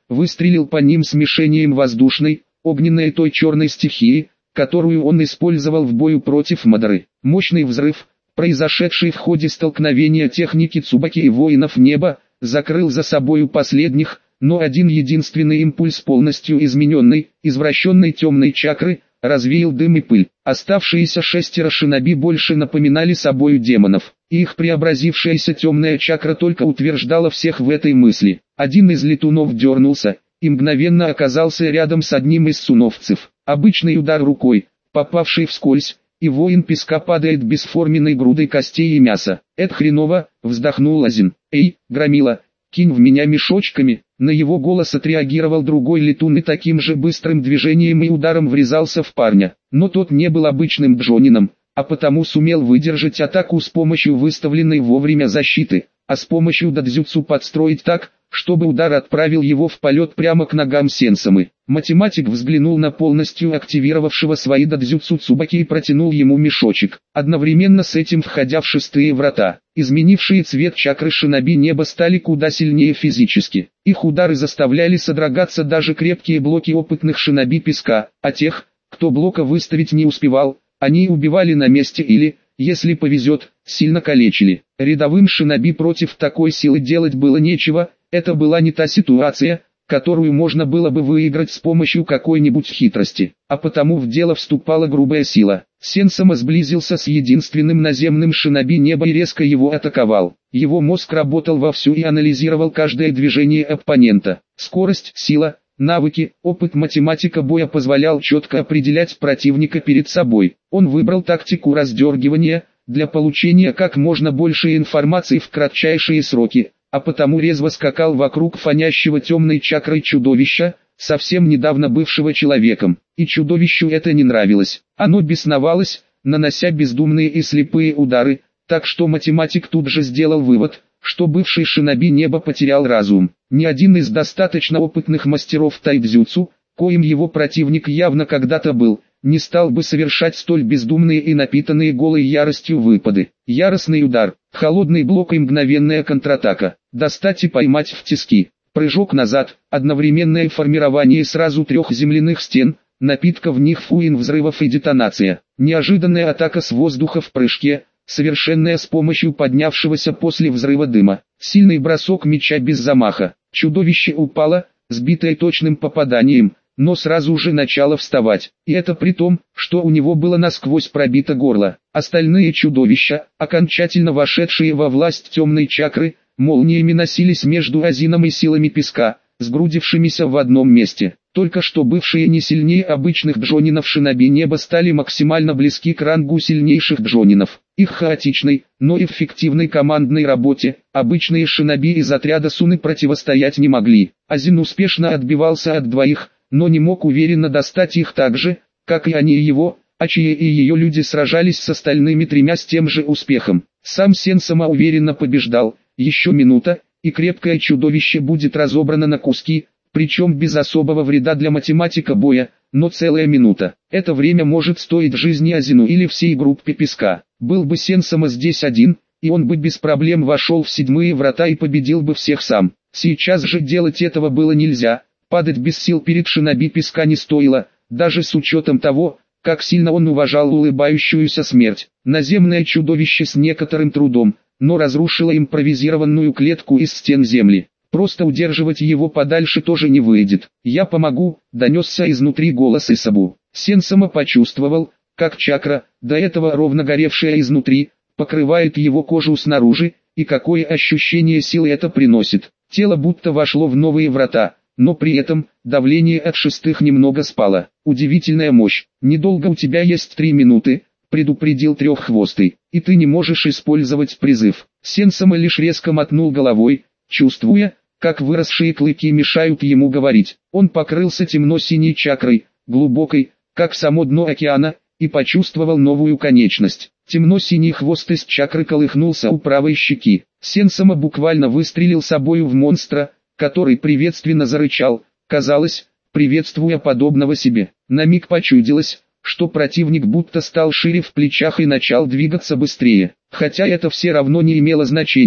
выстрелил по ним смешением воздушной, огненной и той черной стихии, которую он использовал в бою против Мадары. Мощный взрыв, произошедший в ходе столкновения техники Цубаки и воинов неба, закрыл за собою последних, но один единственный импульс полностью измененной, извращенной темной чакры, развеял дым и пыль. Оставшиеся шестеро шиноби больше напоминали собою демонов, и их преобразившаяся темная чакра только утверждала всех в этой мысли. Один из летунов дернулся, и мгновенно оказался рядом с одним из суновцев. Обычный удар рукой, попавший вскользь, и воин песка падает бесформенной грудой костей и мяса. «Это хреново», — вздохнул Азин. «Эй, громила, кинь в меня мешочками». На его голос отреагировал другой летун и таким же быстрым движением и ударом врезался в парня. Но тот не был обычным джонином, а потому сумел выдержать атаку с помощью выставленной вовремя защиты, а с помощью дадзюцу подстроить так, чтобы удар отправил его в полет прямо к ногам Сенсамы. Математик взглянул на полностью активировавшего свои дадзюцу Цубаки и протянул ему мешочек, одновременно с этим входя в шестые врата. Изменившие цвет чакры шиноби неба стали куда сильнее физически. Их удары заставляли содрогаться даже крепкие блоки опытных шиноби песка, а тех, кто блока выставить не успевал, они убивали на месте или, если повезет, сильно калечили. Рядовым шиноби против такой силы делать было нечего. Это была не та ситуация, которую можно было бы выиграть с помощью какой-нибудь хитрости, а потому в дело вступала грубая сила. Сенсама сблизился с единственным наземным шиноби неба и резко его атаковал. Его мозг работал вовсю и анализировал каждое движение оппонента. Скорость, сила, навыки, опыт математика боя позволял четко определять противника перед собой. Он выбрал тактику раздергивания, для получения как можно больше информации в кратчайшие сроки, а потому резво скакал вокруг фонящего темной чакрой чудовища, совсем недавно бывшего человеком. И чудовищу это не нравилось. Оно бесновалось, нанося бездумные и слепые удары, так что математик тут же сделал вывод, что бывший шиноби неба потерял разум. Ни один из достаточно опытных мастеров тайдзюцу, коим его противник явно когда-то был, не стал бы совершать столь бездумные и напитанные голой яростью выпады. Яростный удар, холодный блок и мгновенная контратака, достать и поймать в тиски, прыжок назад, одновременное формирование сразу трех земляных стен, напитка в них фуин взрывов и детонация, неожиданная атака с воздуха в прыжке, совершенная с помощью поднявшегося после взрыва дыма, сильный бросок меча без замаха, чудовище упало, сбитое точным попаданием, но сразу же начало вставать, и это при том, что у него было насквозь пробито горло. Остальные чудовища, окончательно вошедшие во власть темной чакры, молниями носились между Азином и силами песка, сгрудившимися в одном месте. Только что бывшие не сильнее обычных джонинов шиноби неба стали максимально близки к рангу сильнейших джонинов. Их хаотичной, но эффективной командной работе, обычные шиноби из отряда Суны противостоять не могли. Азин успешно отбивался от двоих, но не мог уверенно достать их так же, как и они его, а Чие и ее люди сражались с остальными тремя с тем же успехом. Сам Сенсама уверенно побеждал, еще минута, и крепкое чудовище будет разобрано на куски, причем без особого вреда для математика боя, но целая минута. Это время может стоить жизни Азину или всей группе песка. Был бы Сенсама здесь один, и он бы без проблем вошел в седьмые врата и победил бы всех сам. Сейчас же делать этого было нельзя. Падать без сил перед шиноби песка не стоило, даже с учетом того, как сильно он уважал улыбающуюся смерть. Наземное чудовище с некоторым трудом, но разрушило импровизированную клетку из стен земли. Просто удерживать его подальше тоже не выйдет. «Я помогу», — донесся изнутри голос Исабу. Сенсама почувствовал, как чакра, до этого ровно горевшая изнутри, покрывает его кожу снаружи, и какое ощущение силы это приносит. Тело будто вошло в новые врата. Но при этом, давление от шестых немного спало. Удивительная мощь. «Недолго у тебя есть три минуты», — предупредил Треххвостый, — «и ты не можешь использовать призыв». Сенсама лишь резко мотнул головой, чувствуя, как выросшие клыки мешают ему говорить. Он покрылся темно-синей чакрой, глубокой, как само дно океана, и почувствовал новую конечность. Темно-синий хвост из чакры колыхнулся у правой щеки. Сенсама буквально выстрелил собою в монстра, который приветственно зарычал, казалось, приветствуя подобного себе. На миг почудилось, что противник будто стал шире в плечах и начал двигаться быстрее. Хотя это все равно не имело значения,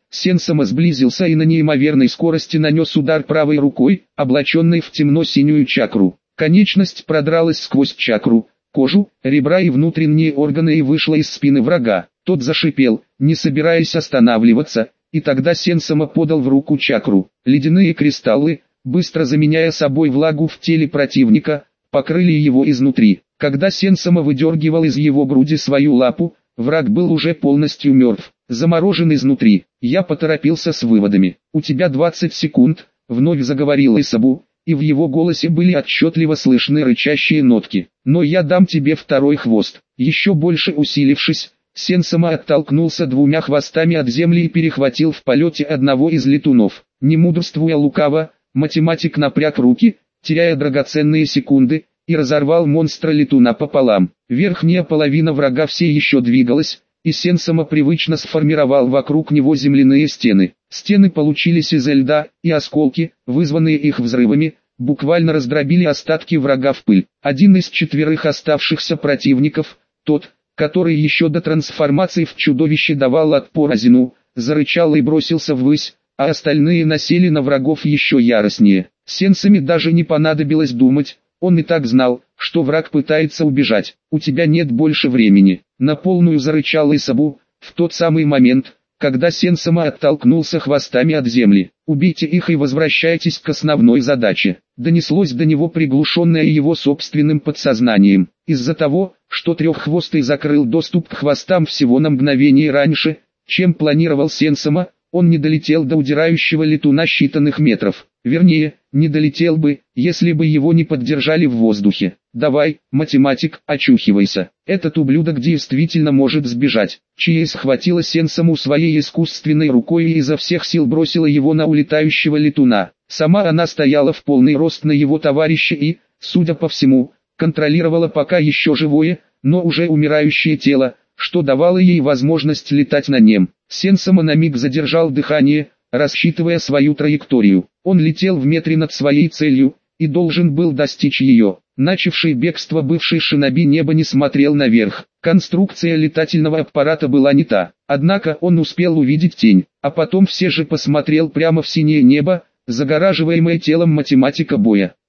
Сенсома сблизился и на неимоверной скорости нанес удар правой рукой, облаченной в темно-синюю чакру. Конечность продралась сквозь чакру, кожу, ребра и внутренние органы и вышла из спины врага. Тот зашипел, не собираясь останавливаться, и тогда Сенсома подал в руку чакру. Ледяные кристаллы, быстро заменяя собой влагу в теле противника, покрыли его изнутри. Когда Сенсома выдергивал из его груди свою лапу, враг был уже полностью мертв, заморожен изнутри. Я поторопился с выводами. «У тебя двадцать секунд», — вновь заговорил Исабу, и в его голосе были отчетливо слышны рычащие нотки. «Но я дам тебе второй хвост». Еще больше усилившись, Сенсома оттолкнулся двумя хвостами от земли и перехватил в полете одного из летунов. Не мудрствуя лукаво, математик напряг руки, теряя драгоценные секунды, и разорвал монстра-летуна пополам. Верхняя половина врага все еще двигалась, и Сенсома привычно сформировал вокруг него земляные стены. Стены получились из льда, и осколки, вызванные их взрывами, буквально раздробили остатки врага в пыль. Один из четверых оставшихся противников, тот, который еще до трансформации в чудовище давал отпор Азину, зарычал и бросился ввысь, а остальные насели на врагов еще яростнее. Сенсоме даже не понадобилось думать, он и так знал, что враг пытается убежать. «У тебя нет больше времени», — на полную зарычал Исабу, в тот самый момент, когда Сенсома оттолкнулся хвостами от земли. «Убейте их и возвращайтесь к основной задаче», — донеслось до него приглушенное его собственным подсознанием. Из-за того, что треххвостый закрыл доступ к хвостам всего на мгновение раньше, чем планировал Сенсома, он не долетел до удирающего летуна считанных метров. Вернее, не долетел бы, если бы его не поддержали в воздухе. «Давай, математик, очухивайся. Этот ублюдок действительно может сбежать». Чия схватила Сенсому своей искусственной рукой и изо всех сил бросила его на улетающего летуна. Сама она стояла в полный рост на его товарища и, судя по всему, контролировала пока еще живое, но уже умирающее тело, что давало ей возможность летать на нем. Сенсома на миг задержал дыхание, рассчитывая свою траекторию. Он летел в метре над своей целью, и должен был достичь ее. Начавший бегство бывший шиноби неба не смотрел наверх. Конструкция летательного аппарата была не та. Однако он успел увидеть тень, а потом все же посмотрел прямо в синее небо, загораживаемое телом математика боя.